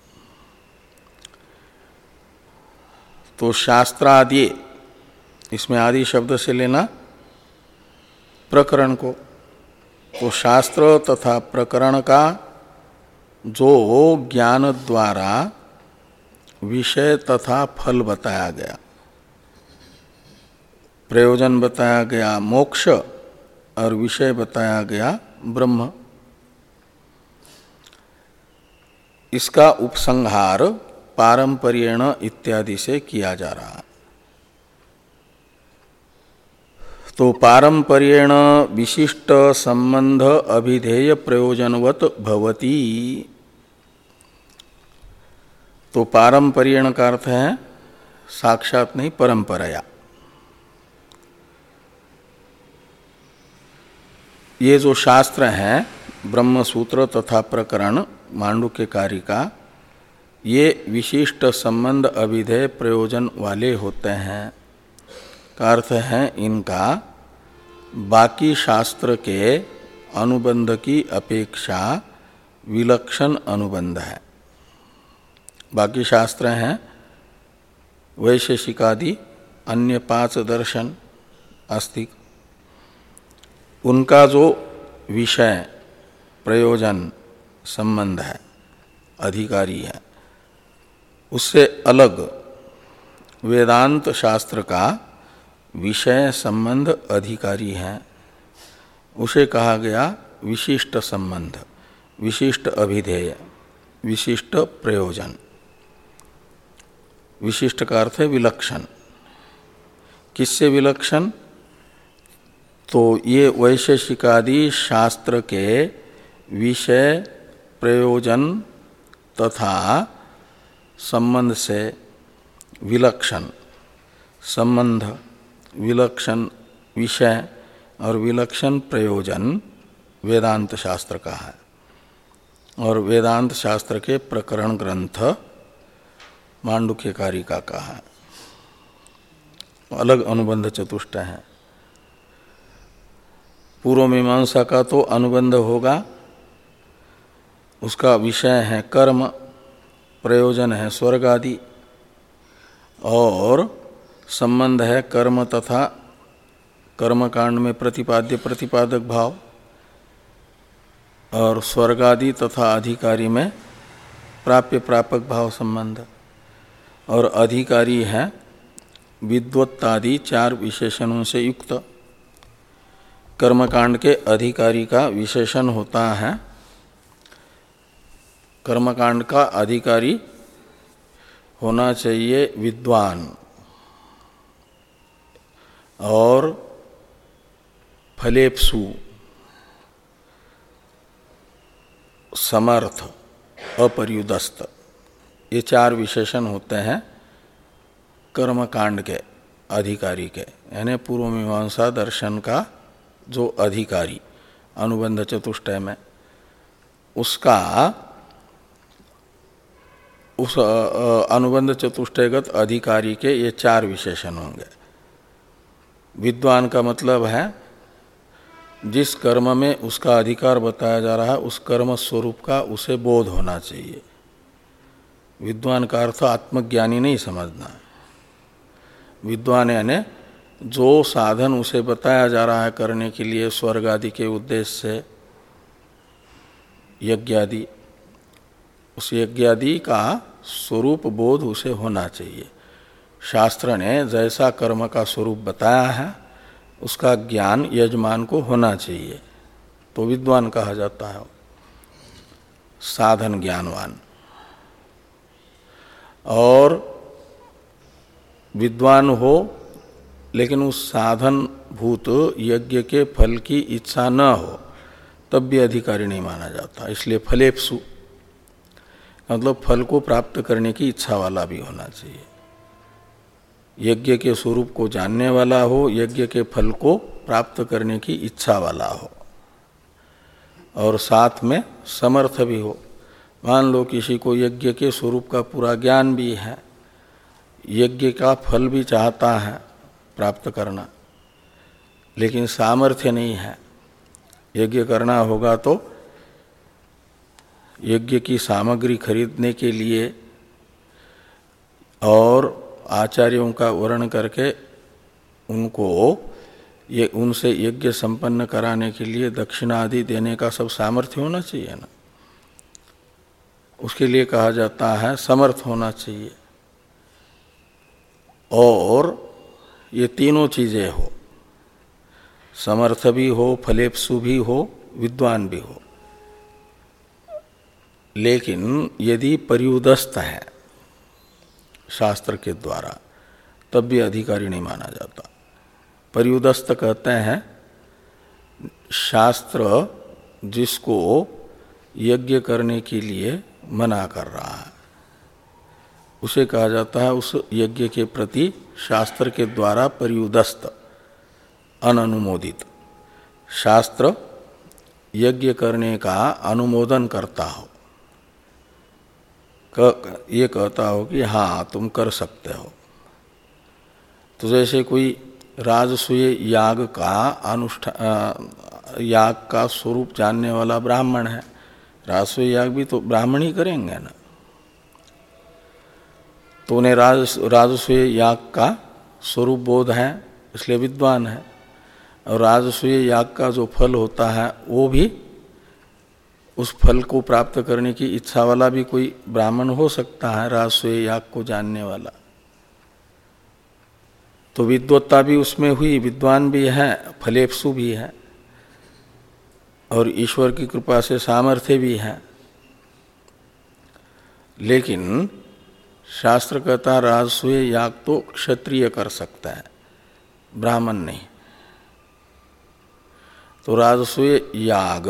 तो शास्त्रादि, इसमें आदि शब्द से लेना प्रकरण को, तो शास्त्र तथा प्रकरण का जो ज्ञान द्वारा विषय तथा फल बताया गया, प्रयोजन बताया गया मोक्ष और विषय बताया गया ब्रह्म, इसका उपसंहार पारंपर्येण इत्यादि से किया जा रहा है। तो पारंपर्येण विशिष्ट संबंध अभिधेय प्रयोजनवत भवति, तो पारंपर्येण का अर्थ है साक्षात नहीं, परंपराया। ये जो शास्त्र हैं ब्रह्म सूत्र तथा प्रकरण मांडुक्य कारिका, ये विशिष्ट संबंध अभिधेय प्रयोजन वाले होते हैं। का अर्थ है इनका बाकी शास्त्र के अनुबंध की अपेक्षा विलक्षण अनुबंध है। बाकी शास्त्र हैं वैशेषिकादि अन्य पांच दर्शन आस्तिक, उनका जो विषय प्रयोजन संबंध है, अधिकारी है, उससे अलग वेदांत शास्त्र का विषय संबंध अधिकारी है। उसे कहा गया विशिष्ट संबंध, विशिष्ट अभिधेय, विशिष्ट प्रयोजन। विशिष्ट का अर्थ है विलक्षण। किससे विलक्षण? तो ये वैशेषिकादि शास्त्र के विषय प्रयोजन तथा संबंध से विलक्षण संबंध, विलक्षण विषय और विलक्षण प्रयोजन वेदांत शास्त्र का है। और वेदांत शास्त्र के प्रकरण ग्रंथ मांडुक्य कारिका का है। अलग अनुबंध चतुष्ट है। पूर्व मीमांसा का तो अनुबंध होगा, उसका विषय है कर्म, प्रयोजन है स्वर्ग आदि, और संबंध है कर्म तथा कर्मकांड में प्रतिपाद्य प्रतिपादक भाव। और स्वर्गादि तथा अधिकारी में प्राप्य प्रापक भाव संबंध, और अधिकारी है विद्वत्तादि चार विशेषणों से युक्त। कर्मकांड के अधिकारी का विशेषण होता है, कर्मकांड का अधिकारी होना चाहिए विद्वान और फलेप्सु, समर्थ, अपर्युदस्त, ये चार विशेषण होते हैं कर्मकांड के अधिकारी के, यानी पूर्व मीमांसा दर्शन का जो अधिकारी अनुबंध चतुष्टय में, उसका उस अनुबंध चतुष्टयगत अधिकारी के ये चार विशेषण होंगे। विद्वान का मतलब है जिस कर्म में उसका अधिकार बताया जा रहा है उस कर्म स्वरूप का उसे बोध होना चाहिए। विद्वान का अर्थ आत्मज्ञानी नहीं समझना है। विद्वान यानी जो साधन उसे बताया जा रहा है करने के लिए स्वर्ग आदि के उद्देश्य से, यज्ञ आदि, उस यज्ञ आदि का स्वरूप बोध उसे होना चाहिए। शास्त्र ने जैसा कर्म का स्वरूप बताया है उसका ज्ञान यजमान को होना चाहिए, तो विद्वान कहा जाता है, साधन ज्ञानवान। और विद्वान हो लेकिन उस साधन भूत यज्ञ के फल की इच्छा न हो तब भी अधिकारी नहीं माना जाता। इसलिए फलेप्सु मतलब फल को प्राप्त करने की इच्छा वाला भी होना चाहिए। यज्ञ के स्वरूप को जानने वाला हो, यज्ञ के फल को प्राप्त करने की इच्छा वाला हो, और साथ में समर्थ भी हो। मान लो किसी को यज्ञ के स्वरूप का पूरा ज्ञान भी है, यज्ञ का फल भी चाहता है प्राप्त करना, लेकिन सामर्थ्य नहीं है। यज्ञ करना होगा तो यज्ञ की सामग्री खरीदने के लिए और आचार्यों का वर्ण करके उनको ये उनसे यज्ञ संपन्न कराने के लिए दक्षिणा आदि देने का सब सामर्थ्य होना चाहिए ना। उसके लिए कहा जाता है समर्थ होना चाहिए। और ये तीनों चीजें हो, समर्थ भी हो, फलेप्सु भी हो, विद्वान भी हो। लेकिन यदि पर्युदस्त है शास्त्र के द्वारा तब भी अधिकारी नहीं माना जाता। पर्युदस्त कहते हैं शास्त्र जिसको यज्ञ करने के लिए मना कर रहा है उसे कहा जाता है उस यज्ञ के प्रति शास्त्र के द्वारा पर्युदस्त, अननुमोदित। शास्त्र यज्ञ करने का अनुमोदन करता हो, ये कहता हो कि हाँ तुम कर सकते हो। तो जैसे कोई राजसूय याग का अनुष्ठान, याग का स्वरूप जानने वाला ब्राह्मण है, राजसूय याग भी तो ब्राह्मण ही करेंगे ना, तो उन्हें राज राजसूय याग का स्वरूप बोध है इसलिए विद्वान है। और राजसूय याग का जो फल होता है वो भी उस फल को प्राप्त करने की इच्छा वाला भी कोई ब्राह्मण हो सकता है, राजसूय याग को जानने वाला। तो विद्वत्ता भी उसमें हुई, विद्वान भी है, फलेप्सु भी है, और ईश्वर की कृपा से सामर्थ्य भी है। लेकिन शास्त्र कहता राजसूय याग तो क्षत्रिय कर सकता है, ब्राह्मण नहीं। तो राजसूय याग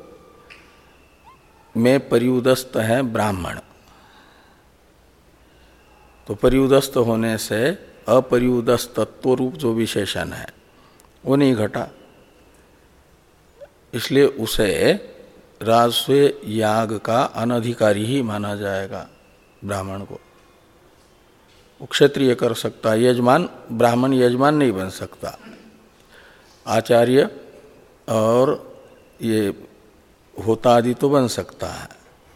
में पर्युदस्त है ब्राह्मण, तो पर्युदस्त होने से अपर्युदस्त तत्व रूप जो विशेषण है वो नहीं घटा, इसलिए उसे राजसूय याग का अनधिकारी ही माना जाएगा। ब्राह्मण को वो क्षत्रिय कर सकता, यजमान ब्राह्मण यजमान नहीं बन सकता। आचार्य और ये होता आदि तो बन सकता है,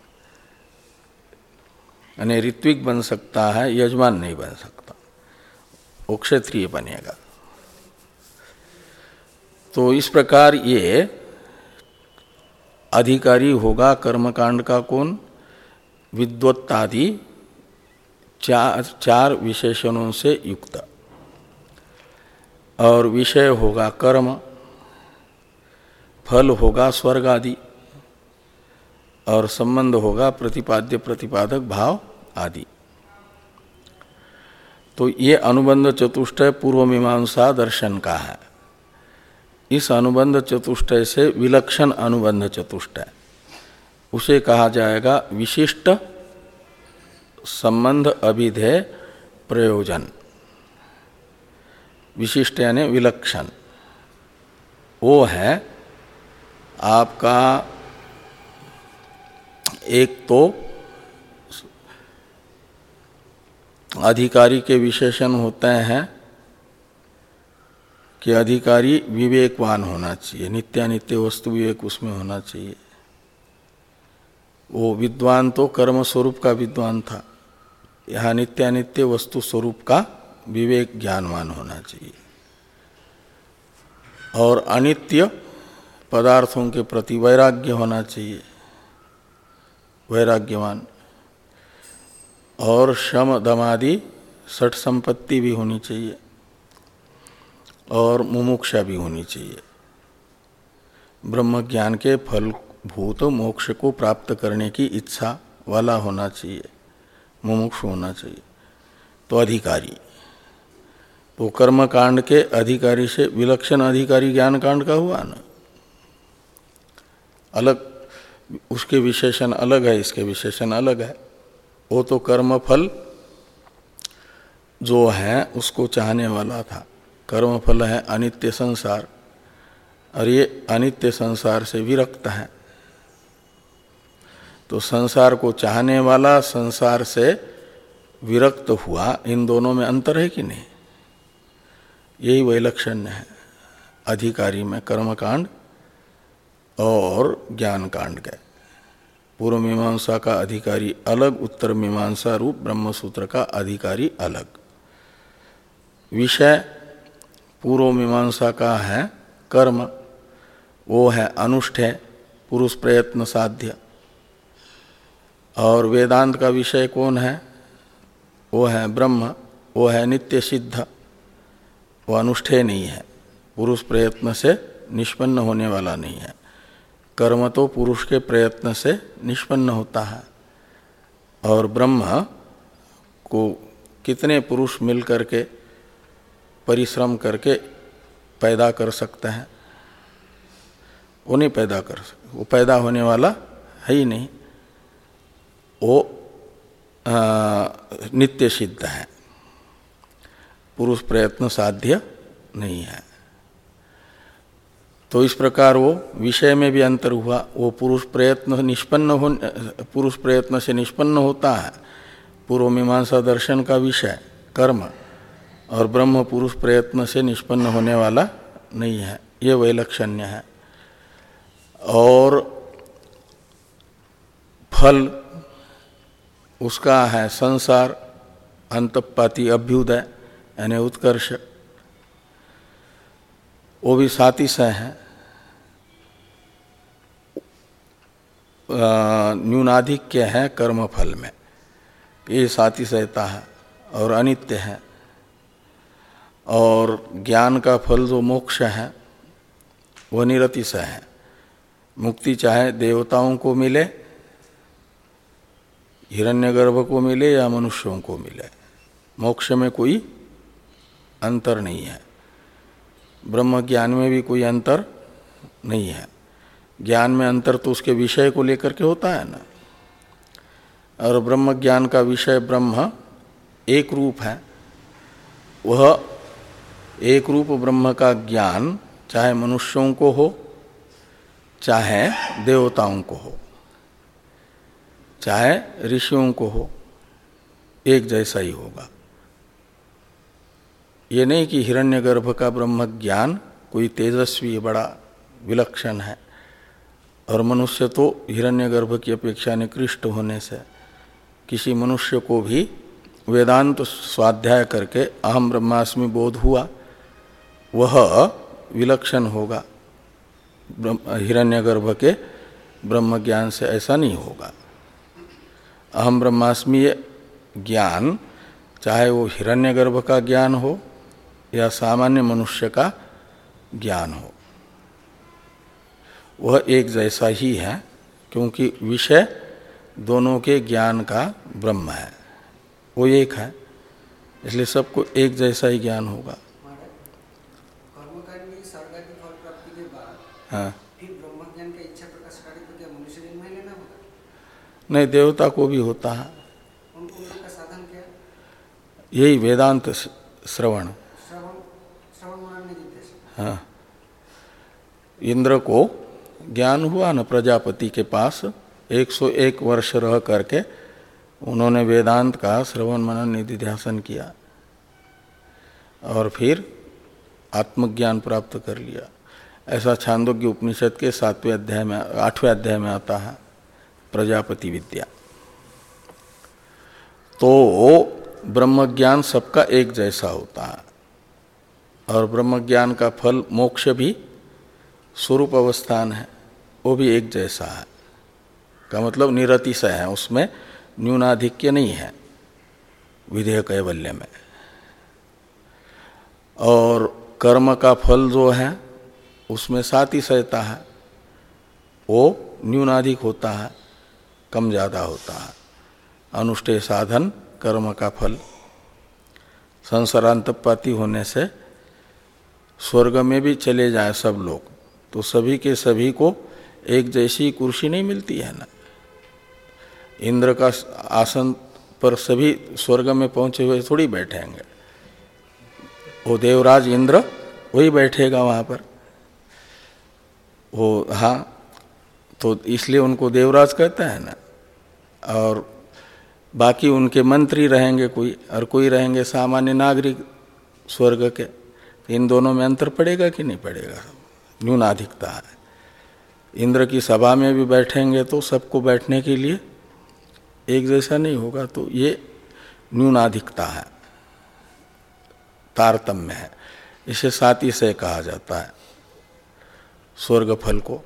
यानी ऋत्विक बन सकता है, यजमान नहीं बन सकता, वो क्षत्रिय बनेगा। तो इस प्रकार ये अधिकारी होगा कर्मकांड का कौन? विद्वत्तादि चार चार विशेषणों से युक्त। और विषय होगा कर्म, फल होगा स्वर्ग आदि, और संबंध होगा प्रतिपाद्य प्रतिपादक भाव आदि। तो ये अनुबंध चतुष्टय पूर्व मीमांसा दर्शन का है। इस अनुबंध चतुष्टय से विलक्षण अनुबंध चतुष्टय, उसे कहा जाएगा विशिष्ट संबंध अभिधेय प्रयोजन। विशिष्ट यानी विलक्षण, वो है आपका एक तो अधिकारी के विशेषण होते हैं कि अधिकारी विवेकवान होना चाहिए, नित्यानित्य वस्तु विवेक उसमें होना चाहिए। वो विद्वान तो कर्म स्वरूप का विद्वान था, यहाँ नित्यानित्य वस्तु स्वरूप का विवेक ज्ञानवान होना चाहिए। और अनित्य पदार्थों के प्रति वैराग्य होना चाहिए, वैराग्यवान। और शम दमादि षट संपत्ति भी होनी चाहिए, और मुमुक्षा भी होनी चाहिए। ब्रह्म ज्ञान के फल भूत मोक्ष को प्राप्त करने की इच्छा वाला होना चाहिए, मुमुक्ष होना चाहिए। तो अधिकारी, तो कर्म कांड के अधिकारी से विलक्षण अधिकारी ज्ञान कांड का हुआ ना, अलग, उसके विशेषण अलग है, इसके विशेषण अलग है। वो तो कर्म फल जो है उसको चाहने वाला था, कर्म फल है अनित्य संसार, और ये अनित्य संसार से विरक्त है। तो संसार को चाहने वाला संसार से विरक्त हुआ, इन दोनों में अंतर है कि नहीं? यही वैलक्षण्य है अधिकारी में, कर्मकांड और ज्ञान कांड का। पूर्व मीमांसा का अधिकारी अलग, उत्तर मीमांसा रूप ब्रह्मसूत्र का अधिकारी अलग। विषय पूर्व मीमांसा का है कर्म, वो है अनुष्ठेय, पुरुष प्रयत्न साध्य। और वेदांत का विषय कौन है? वो है ब्रह्म, वो है नित्य सिद्ध, वो अनुष्ठेय नहीं है, पुरुष प्रयत्न से निष्पन्न होने वाला नहीं है। कर्म तो पुरुष के प्रयत्न से निष्पन्न होता है, और ब्रह्म को कितने पुरुष मिल करके परिश्रम करके पैदा कर सकते हैं? वो नहीं पैदा कर सकते, वो पैदा होने वाला है ही नहीं, वो आ, नित्य सिद्ध है, पुरुष प्रयत्न साध्य नहीं है। तो इस प्रकार वो विषय में भी अंतर हुआ। वो पुरुष प्रयत्न निष्पन्न हो पुरुष प्रयत्न से निष्पन्न होता है, पूर्व मीमांसा दर्शन का विषय कर्म, और ब्रह्म पुरुष प्रयत्न से निष्पन्न होने वाला नहीं है, ये वैलक्षण्य है। और फल उसका है संसार, अंतपाती अभ्युदय यानी उत्कर्ष, वो भी सातिशय है, न्यूनाधिक्य है कर्मफल में, ये सातिशयता है और अनित्य है। और ज्ञान का फल जो मोक्ष है वो निरतिशय है। मुक्ति चाहे देवताओं को मिले, हिरण्यगर्भ को मिले या मनुष्यों को मिले, मोक्ष में कोई अंतर नहीं है। ब्रह्म ज्ञान में भी कोई अंतर नहीं है। ज्ञान में अंतर तो उसके विषय को लेकर के होता है ना, और ब्रह्म ज्ञान का विषय ब्रह्म एक रूप है। वह एक रूप ब्रह्म का ज्ञान चाहे मनुष्यों को हो, चाहे देवताओं को हो, चाहे ऋषियों को हो, एक जैसा ही होगा। ये नहीं कि हिरण्यगर्भ का ब्रह्म ज्ञान कोई तेजस्वी बड़ा विलक्षण है, और मनुष्य तो हिरण्यगर्भ की अपेक्षा निकृष्ट होने से किसी मनुष्य को भी वेदांत स्वाध्याय करके अहम ब्रह्मास्मि बोध हुआ, वह विलक्षण होगा हिरण्यगर्भ के ब्रह्म ज्ञान से ऐसा नहीं होगा। अहम ब्रह्मास्मि ज्ञान चाहे वो हिरण्यगर्भ का ज्ञान हो या सामान्य मनुष्य का ज्ञान हो, वह एक जैसा ही है, क्योंकि विषय दोनों के ज्ञान का ब्रह्म है, वो एक है, इसलिए सबको एक जैसा ही ज्ञान होगा। हाँ, नहीं, देवता को भी होता है। उनका साधन क्या? यही वेदांत श्रवण। हाँ, इंद्र को ज्ञान हुआ न प्रजापति के पास, एक सौ एक वर्ष रह करके उन्होंने वेदांत का श्रवण मनन निधिध्यासन किया और फिर आत्मज्ञान प्राप्त कर लिया। ऐसा छांदोग्य उपनिषद के सातवें अध्याय में, आठवें अध्याय में आता है प्रजापति विद्या। तो ब्रह्मज्ञान सबका एक जैसा होता है और ब्रह्मज्ञान का फल मोक्ष भी स्वरूप अवस्थान है, वो भी एक जैसा है, का मतलब निरतिशय है, उसमें न्यूनाधिक्य नहीं है विधेय कैवल्य में। और कर्म का फल जो है उसमें सातिशयता है, वो न्यूनाधिक होता है, कम ज़्यादा होता है। अनुष्ठेय साधन कर्म का फल संसारांतपाती होने से स्वर्ग में भी चले जाए सब लोग तो सभी के सभी को एक जैसी कुर्सी नहीं मिलती है ना। इंद्र का आसन पर सभी स्वर्ग में पहुंचे हुए थोड़ी बैठेंगे, वो देवराज इंद्र वही बैठेगा वहाँ पर। वो हाँ, तो इसलिए उनको देवराज कहते हैं ना। और बाकी उनके मंत्री रहेंगे कोई, और कोई रहेंगे सामान्य नागरिक स्वर्ग के। इन दोनों में अंतर पड़ेगा कि नहीं पड़ेगा? न्यूनाधिकता है। इंद्र की सभा में भी बैठेंगे तो सबको बैठने के लिए एक जैसा नहीं होगा, तो ये न्यूनाधिकता है, तारतम्य है। इसे साति से कहा जाता है स्वर्ग फल को।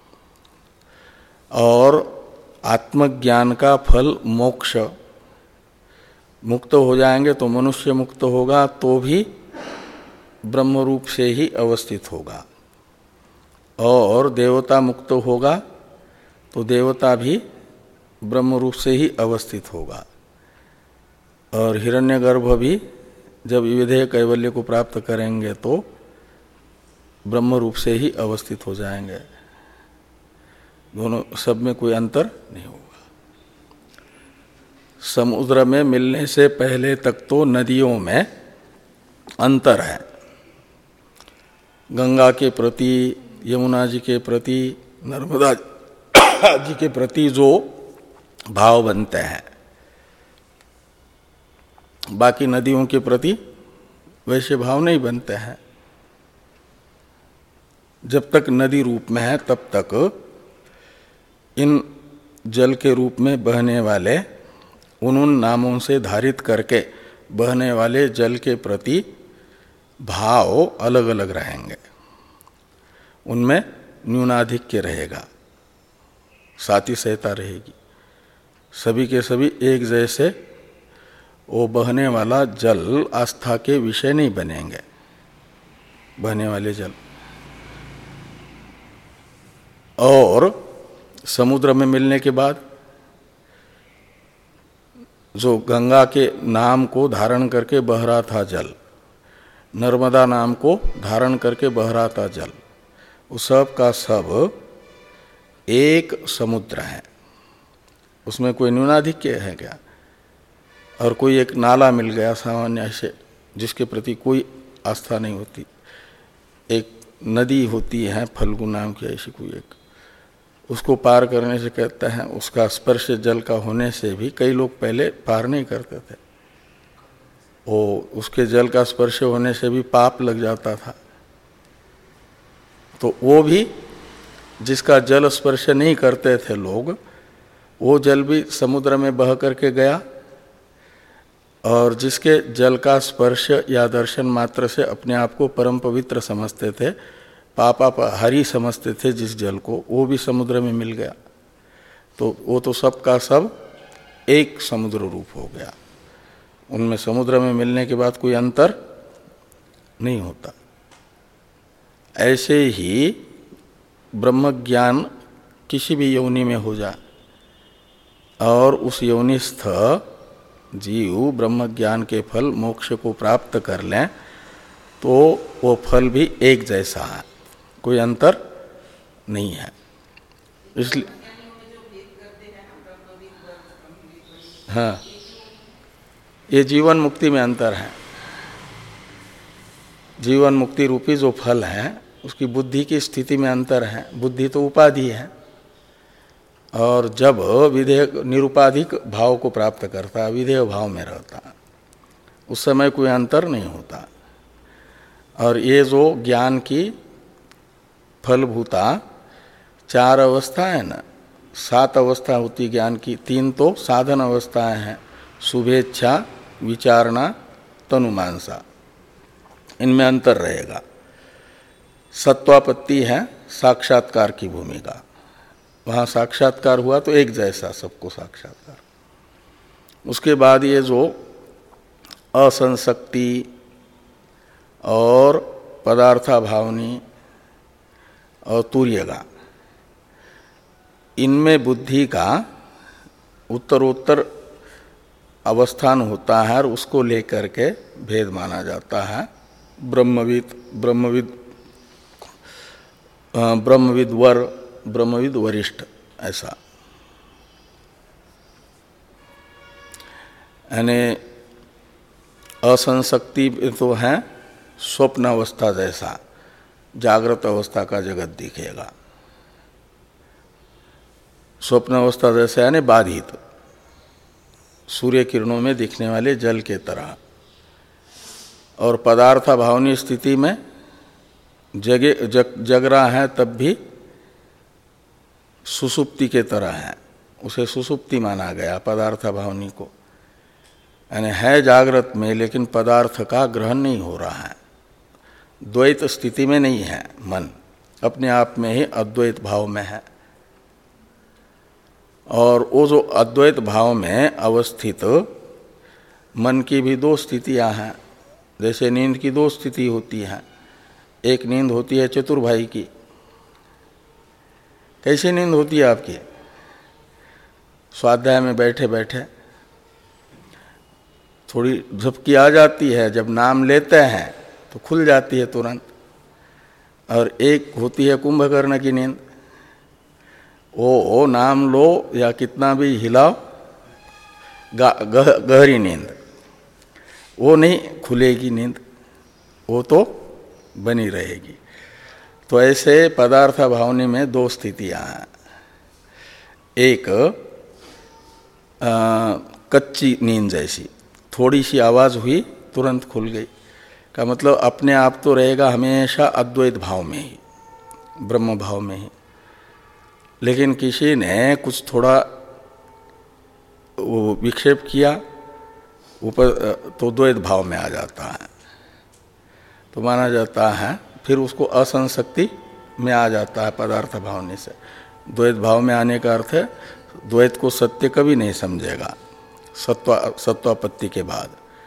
और आत्मज्ञान का फल मोक्ष, मुक्त हो जाएंगे तो मनुष्य मुक्त होगा तो भी ब्रह्म रूप से ही अवस्थित होगा, और देवता मुक्त होगा तो देवता भी ब्रह्म रूप से ही अवस्थित होगा, और हिरण्यगर्भ भी जब विधेय कैवल्य को प्राप्त करेंगे तो ब्रह्म रूप से ही अवस्थित हो जाएंगे। दोनों सब में कोई अंतर नहीं होगा। समुद्र में मिलने से पहले तक तो नदियों में अंतर है। गंगा के प्रति, यमुना जी के प्रति, नर्मदा जी के प्रति जो भाव बनते हैं, बाकी नदियों के प्रति वैसे भाव नहीं बनते हैं। जब तक नदी रूप में है तब तक इन जल के रूप में बहने वाले उन उन नामों से धारित करके बहने वाले जल के प्रति भाव अलग अलग रहेंगे, उनमें न्यूनाधिक्य रहेगा, सातिशयता रहेगी। सभी के सभी एक जैसे वो बहने वाला जल आस्था के विषय नहीं बनेंगे, बहने वाले जल। और समुद्र में मिलने के बाद जो गंगा के नाम को धारण करके बह रहा था जल, नर्मदा नाम को धारण करके बह रहा था जल, उस सब का सब एक समुद्र है। उसमें कोई न्यूनाधिक्य है क्या? और कोई एक नाला मिल गया सामान्य से जिसके प्रति कोई आस्था नहीं होती, एक नदी होती है फल्गु नाम की ऐसी कोई एक, उसको पार करने से कहते हैं उसका स्पर्श जल का होने से भी कई लोग पहले पार नहीं करते थे, वो उसके जल का स्पर्श होने से भी पाप लग जाता था। तो वो भी जिसका जल स्पर्श नहीं करते थे लोग, वो जल भी समुद्र में बह करके गया, और जिसके जल का स्पर्श या दर्शन मात्र से अपने आप को परम पवित्र समझते थे, पापापहारी समझते थे जिस जल को, वो भी समुद्र में मिल गया। तो वो तो सब का सब एक समुद्र रूप हो गया। उनमें समुद्र में मिलने के बाद कोई अंतर नहीं होता। ऐसे ही ब्रह्म ज्ञान किसी भी योनि में हो जाए और उस योनिस्थ जीव ब्रह्म ज्ञान के फल मोक्ष को प्राप्त कर लें तो वो फल भी एक जैसा है, कोई अंतर नहीं है। इसलिए हाँ, ये जीवन मुक्ति में अंतर है। जीवन मुक्ति रूपी जो फल है उसकी बुद्धि की स्थिति में अंतर है। बुद्धि तो उपाधि है, और जब विधेय निरुपाधिक भाव को प्राप्त करता, विधेय भाव में रहता, उस समय कोई अंतर नहीं होता। और ये जो ज्ञान की फलभूता चार अवस्था है ना, सात अवस्था होती ज्ञान की, तीन तो साधन अवस्थाएं हैं, शुभेच्छा, विचारणा, तनुमानसा, इनमें अंतर रहेगा। सत्वापत्ति है साक्षात्कार की भूमिका, वहाँ साक्षात्कार हुआ तो एक जैसा सबको साक्षात्कार। उसके बाद ये जो असंशक्ति और पदार्था भावनी और तुर्यगा, इनमें बुद्धि का उत्तरोत्तर अवस्थान होता है और उसको लेकर के भेद माना जाता है। ब्रह्मविद ब्रह्मविद ब्रह्मविद वर, ब्रह्मविद वरिष्ठ, ऐसा। यानी असंशक्ति तो है स्वप्न अवस्था जैसा, जागृत अवस्था का जगत दिखेगा। स्वप्न अवस्था जैसे यानी बाधित, सूर्य किरणों में दिखने वाले जल के तरह। और पदार्थ भावनी स्थिति में जगे जग, जग रहा है तब भी सुसुप्ति के तरह है, उसे सुसुप्ति माना गया पदार्थ भावनी को। यानी है जागृत में लेकिन पदार्थ का ग्रहण नहीं हो रहा है, द्वैत स्थिति में नहीं है मन, अपने आप में ही अद्वैत भाव में है। और वो जो अद्वैत भाव में अवस्थित मन की भी दो स्थितियां हैं। जैसे नींद की दो स्थिति होती है, एक नींद होती है चतुर्भाई की। कैसी नींद होती है आपकी? स्वाध्याय में बैठे बैठे थोड़ी झपकी आ जाती है, जब नाम लेते हैं तो खुल जाती है तुरंत। और एक होती है कुंभकर्ण की नींद, वो ओ नाम लो या कितना भी हिलाओ, गहरी नींद, वो नहीं खुलेगी नींद, वो तो बनी रहेगी। तो ऐसे पदार्थ भावनी में दो स्थितियां हैं। एक आ, कच्ची नींद जैसी, थोड़ी सी आवाज़ हुई तुरंत खुल गई, का मतलब अपने आप तो रहेगा हमेशा अद्वैत भाव में ही, ब्रह्म भाव में ही। लेकिन किसी ने कुछ थोड़ा वो विक्षेप किया ऊपर, तो द्वैत भाव में आ जाता है, तो माना जाता है फिर उसको असंशक्ति में आ जाता है पदार्थ भावने से। द्वैत भाव में आने का अर्थ है द्वैत को सत्य कभी नहीं समझेगा सत्वा सत्वापत्ति के बाद,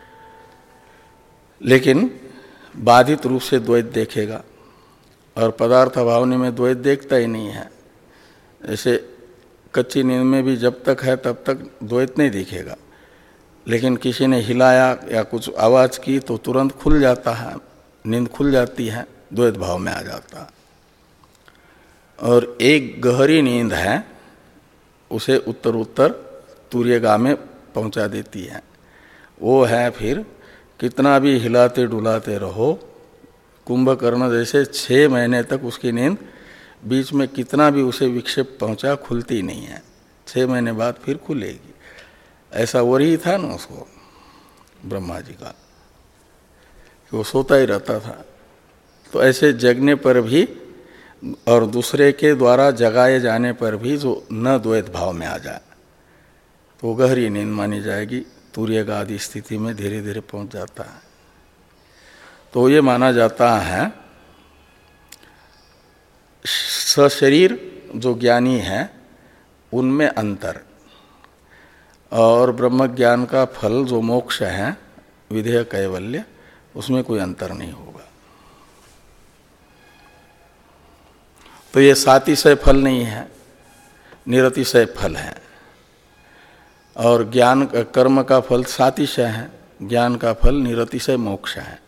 लेकिन बाधित रूप से द्वैत देखेगा। और पदार्थ भावने में द्वैत देखता ही नहीं है। जैसे कच्ची नींद में भी जब तक है तब तक द्वैत नहीं दिखेगा, लेकिन किसी ने हिलाया या कुछ आवाज़ की तो तुरंत खुल जाता है, नींद खुल जाती है, द्वैत भाव में आ जाता है। और एक गहरी नींद है, उसे उत्तर उत्तर तुर्यगा में पहुंचा देती है। वो है फिर कितना भी हिलाते डुलाते रहो, कुंभकर्ण जैसे छः महीने तक उसकी नींद बीच में कितना भी उसे विक्षेप पहुंचा खुलती नहीं है, छः महीने बाद फिर खुलेगी। ऐसा वही था ना उसको, ब्रह्मा जी का, कि वो सोता ही रहता था। तो ऐसे जगने पर भी और दूसरे के द्वारा जगाए जाने पर भी जो न द्वैत भाव में आ जाए तो गहरी नींद मानी जाएगी, तुर्यगा आदि स्थिति में धीरे धीरे पहुंच जाता है। तो ये माना जाता है सशरीर जो ज्ञानी है उनमें अंतर, और ब्रह्म ज्ञान का फल जो मोक्ष है विधेय कैवल्य, उसमें कोई अंतर नहीं होगा। तो ये सातिशय फल नहीं है, निरतिशय फल है। और ज्ञान कर्म का फल सातिशय है, ज्ञान का फल निरतिशय मोक्ष है।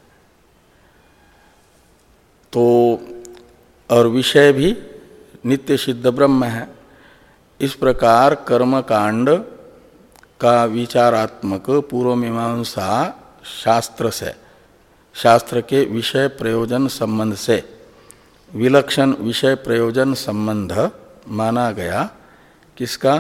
तो और विषय भी नित्य सिद्ध ब्रह्म है। इस प्रकार कर्म कांड का विचारात्मक पूर्व मीमांसा शास्त्र से, शास्त्र के विषय प्रयोजन संबंध से विलक्षण विषय प्रयोजन संबंध माना गया। किसका?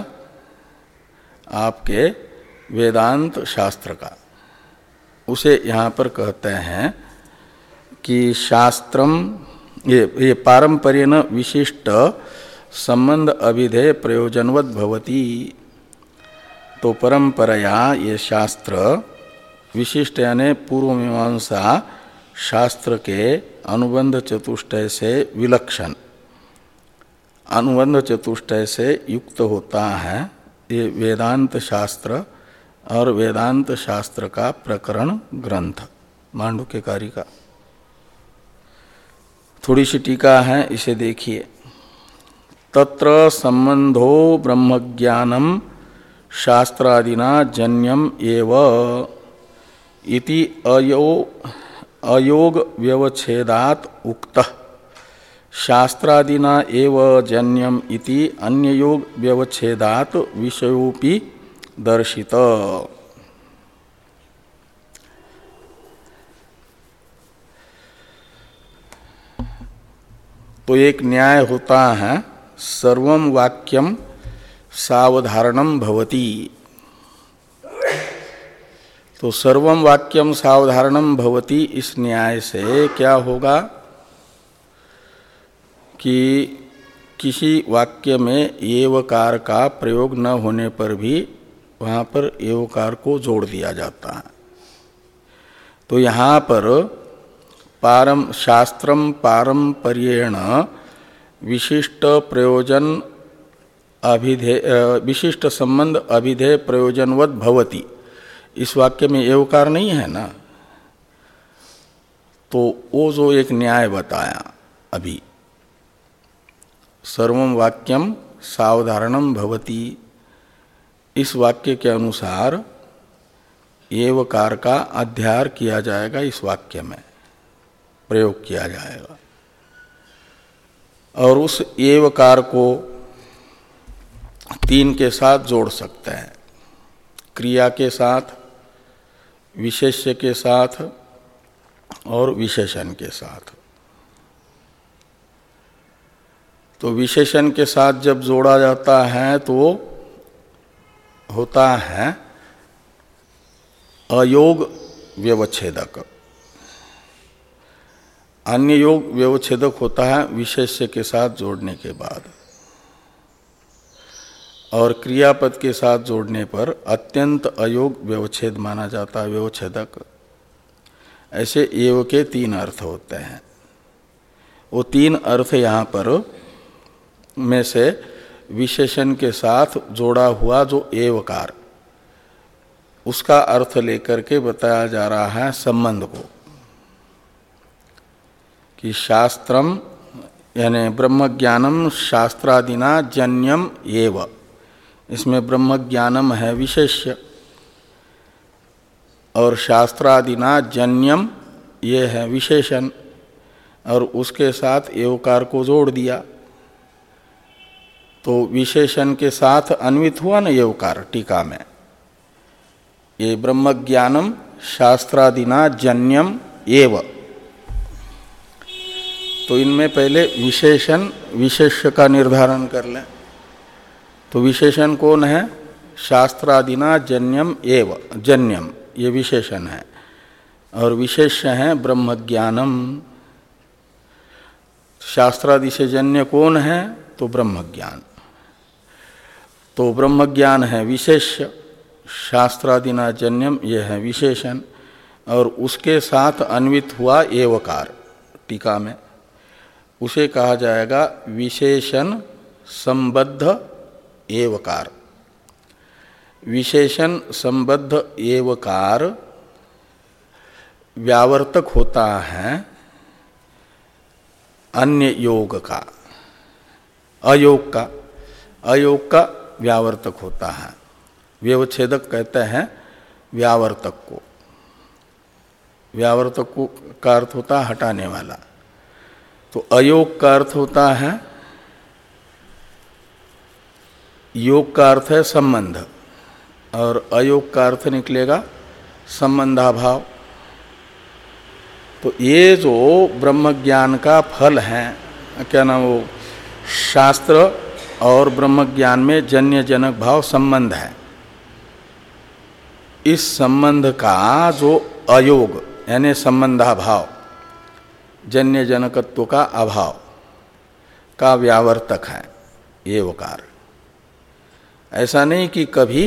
आपके वेदांत शास्त्र का। उसे यहाँ पर कहते हैं कि शास्त्रम, ये ये पारंपर्यन विशिष्ट संबंध अभिधेय प्रयोजनवत भवति। तो परंपराया ये शास्त्र विशिष्ट यानी पूर्व मीमांसा शास्त्र के अनुबंध चतुष्टय से विलक्षण, अनुबंध चतुष्टय से युक्त होता है ये वेदांत शास्त्र और वेदांत शास्त्र का प्रकरण ग्रंथ मांडुक्यकारी का। थोड़ी सी टीका है, इसे देखिए। तत्र संबंधो ब्रह्मज्ञानम शास्त्रादिना जन्यम एव इति अयो अयोग व्यवच्छेदात उक्तः शास्त्रादिना एव जन्यम इति अन्ययोग व्यवच्छेदात विषयोपि दर्शित। तो एक न्याय होता है, सर्वम वाक्यम सावधारणम भवति। तो सर्वम वाक्यम सावधारणम भवति, इस न्याय से क्या होगा कि किसी वाक्य में एवकार का प्रयोग न होने पर भी वहाँ पर एवकार को जोड़ दिया जाता है। तो यहाँ पर पारम शास्त्रम पारंपर्येण विशिष्ट प्रयोजन अभिधेय विशिष्ट संबंध अभिधेय प्रयोजनवत भवति, इस वाक्य में एवकार नहीं है ना। तो वो जो एक न्याय बताया अभी, सर्वम वाक्यम सावधारणम भवति, इस वाक्य के अनुसार एवकार का अध्यार किया जाएगा, इस वाक्य में प्रयोग किया जाएगा। और उस एवकार को तीन के साथ जोड़ सकते हैं, क्रिया के साथ, विशेष्य के साथ और विशेषण के साथ। तो विशेषण के साथ जब जोड़ा जाता है तो होता है अयोग व्यवच्छेदक, अन्य योग व्यवच्छेदक होता है विशेष्य के साथ जोड़ने के बाद, और क्रियापद के साथ जोड़ने पर अत्यंत अयोग व्यवच्छेद माना जाता है, व्यवच्छेदक। ऐसे एव के तीन अर्थ होते हैं। वो तीन अर्थ यहाँ पर में से विशेषण के साथ जोड़ा हुआ जो एवकार, उसका अर्थ लेकर के बताया जा रहा है संबंध को, कि शास्त्रम यानी ब्रह्मज्ञानम शास्त्रादिना जन्यम एव, इसमें ब्रह्मज्ञानम है विशेष्य और शास्त्रादिना जन्यम ये है विशेषण, और उसके साथ एवकार को जोड़ दिया तो विशेषण के साथ अन्वित हुआ ना एवकार। टीका में ये ब्रह्मज्ञानम शास्त्रादिना जन्यम एव, तो इनमें पहले विशेषण विशेष्य का निर्धारण कर लें। तो विशेषण कौन है? शास्त्रादिना जन्यम एव, जन्यम ये विशेषण है, और विशेष्य है ब्रह्मज्ञानम। शास्त्रादि से जन्य कौन है? तो ब्रह्मज्ञान। तो ब्रह्मज्ञान है विशेष्य, शास्त्रादिना जन्यम ये है विशेषण, और उसके साथ अन्वित हुआ एवकार टीका में, उसे कहा जाएगा विशेषण संबद्ध एवकार। विशेषण संबद्ध एवकार व्यावर्तक होता है अन्य योग का, अयोग का। अयोग का व्यावर्तक होता है। व्यवच्छेदक कहते हैं व्यावर्तक को। व्यावर्तक को का अर्थ होता है हटाने वाला। तो अयोग का अर्थ होता है, योग का अर्थ है संबंध और अयोग का अर्थ निकलेगा संबंधाभाव। तो ये जो ब्रह्म ज्ञान का फल है, क्या नाम वो, शास्त्र और ब्रह्म ज्ञान में जन्य जनक भाव संबंध है। इस संबंध का जो अयोग यानी संबंधाभाव, जन्य जनकत्व का अभाव का व्यावर्तक है एवकार। ऐसा नहीं कि कभी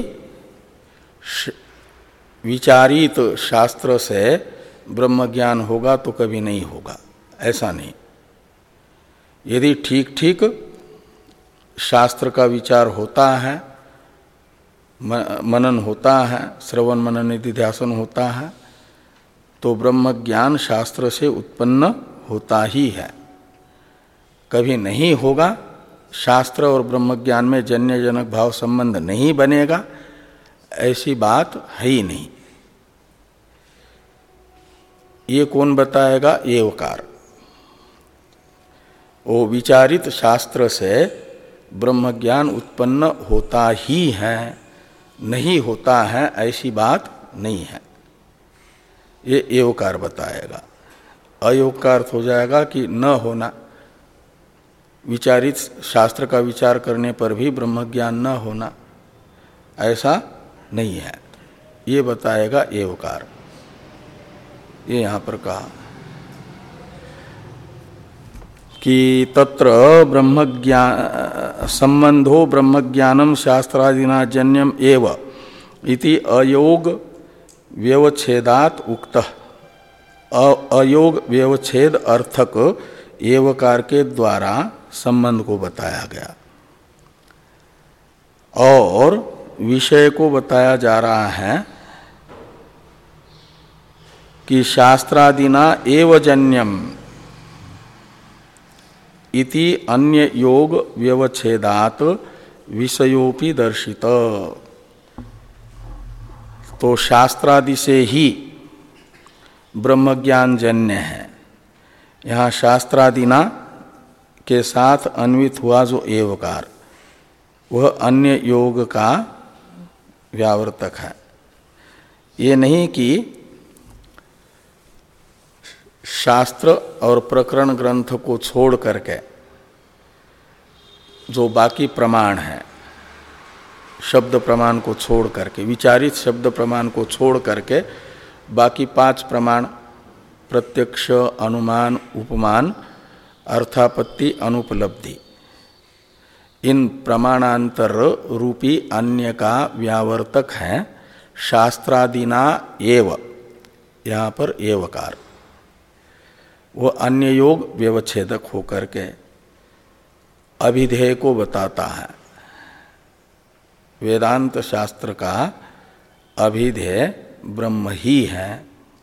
विचारित शास्त्र से ब्रह्म ज्ञान होगा तो कभी नहीं होगा, ऐसा नहीं। यदि ठीक ठीक शास्त्र का विचार होता है, मनन होता है, श्रवण मनन निधिध्यासन होता है, तो ब्रह्म ज्ञान शास्त्र से उत्पन्न होता ही है। कभी नहीं होगा, शास्त्र और ब्रह्म ज्ञान में जन्य जनक भाव संबंध नहीं बनेगा, ऐसी बात है ही नहीं। ये कौन बताएगा? एवकार। वो विचारित शास्त्र से ब्रह्म ज्ञान उत्पन्न होता ही है, नहीं होता है ऐसी बात नहीं है। ये एवकार बताएगा। अयोग का अर्थ हो जाएगा कि न होना, विचारित शास्त्र का विचार करने पर भी ब्रह्म ज्ञान न होना, ऐसा नहीं है। ये बताएगा एवकार। ये यहाँ पर कहा कि तत्र ब्रह्म ज्ञान संबंधो ब्रह्म ज्ञानम शास्त्रादिना जन्यम एव इति अयोग व्यवच्छेदात उक्तः। अयोग व्यवच्छेद अर्थक एवकार के द्वारा संबंध को बताया गया और विषय को बताया जा रहा है कि शास्त्रादिना एव जन्यम इति अन्य योग व्यवच्छेदात विषयोपि दर्शित। तो शास्त्रादि से ही ब्रह्म ज्ञान जन्य है। यहाँ शास्त्रादिना के साथ अन्वित हुआ जो एवकार, वह अन्य योग का व्यावर्तक है। ये नहीं कि शास्त्र और प्रकरण ग्रंथ को छोड़ करके जो बाकी प्रमाण है, शब्द प्रमाण को छोड़ करके, विचारित शब्द प्रमाण को छोड़ करके बाकी पांच प्रमाण प्रत्यक्ष, अनुमान, उपमान, अर्थापत्ति, अनुपलब्धि, इन प्रमाणांतर रूपी अन्य का व्यावर्तक है शास्त्रादिना एव। यहाँ पर एवकार वो अन्य योग व्यवच्छेदक होकर के अभिधेय को बताता है। वेदांत शास्त्र का अभिधेय ब्रह्म ही है।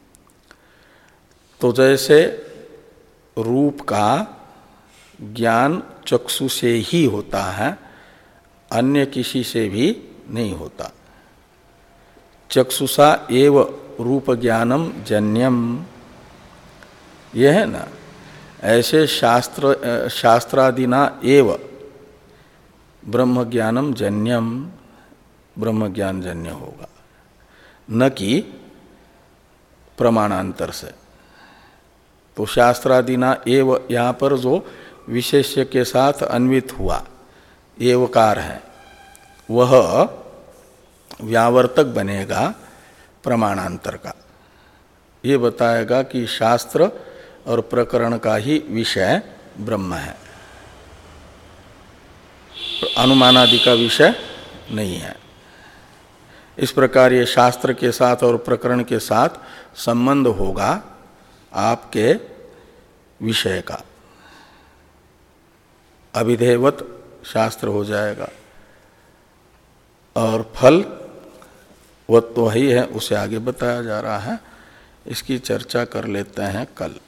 तो जैसे रूप का ज्ञान चक्षु से ही होता है, अन्य किसी से भी नहीं होता। चक्षुषा एव रूप ज्ञानम जन्यम, यह है ना। ऐसे शास्त्र शास्त्रादिना एव ब्रह्म ज्ञानम जन्यम, ब्रह्म ज्ञान जन्य होगा, न कि प्रमाणांतर से। तो शास्त्रादिना एव यहाँ पर जो विशेष्य के साथ अन्वित हुआ एवकार है, वह व्यावर्तक बनेगा प्रमाणांतर का। ये बताएगा कि शास्त्र और प्रकरण का ही विषय ब्रह्म है, अनुमानादि का विषय नहीं है। इस प्रकार ये शास्त्र के साथ और प्रकरण के साथ संबंध होगा आपके विषय का, अभिधेयवत शास्त्र हो जाएगा। और फल वह तो वही है, उसे आगे बताया जा रहा है। इसकी चर्चा कर लेते हैं कल।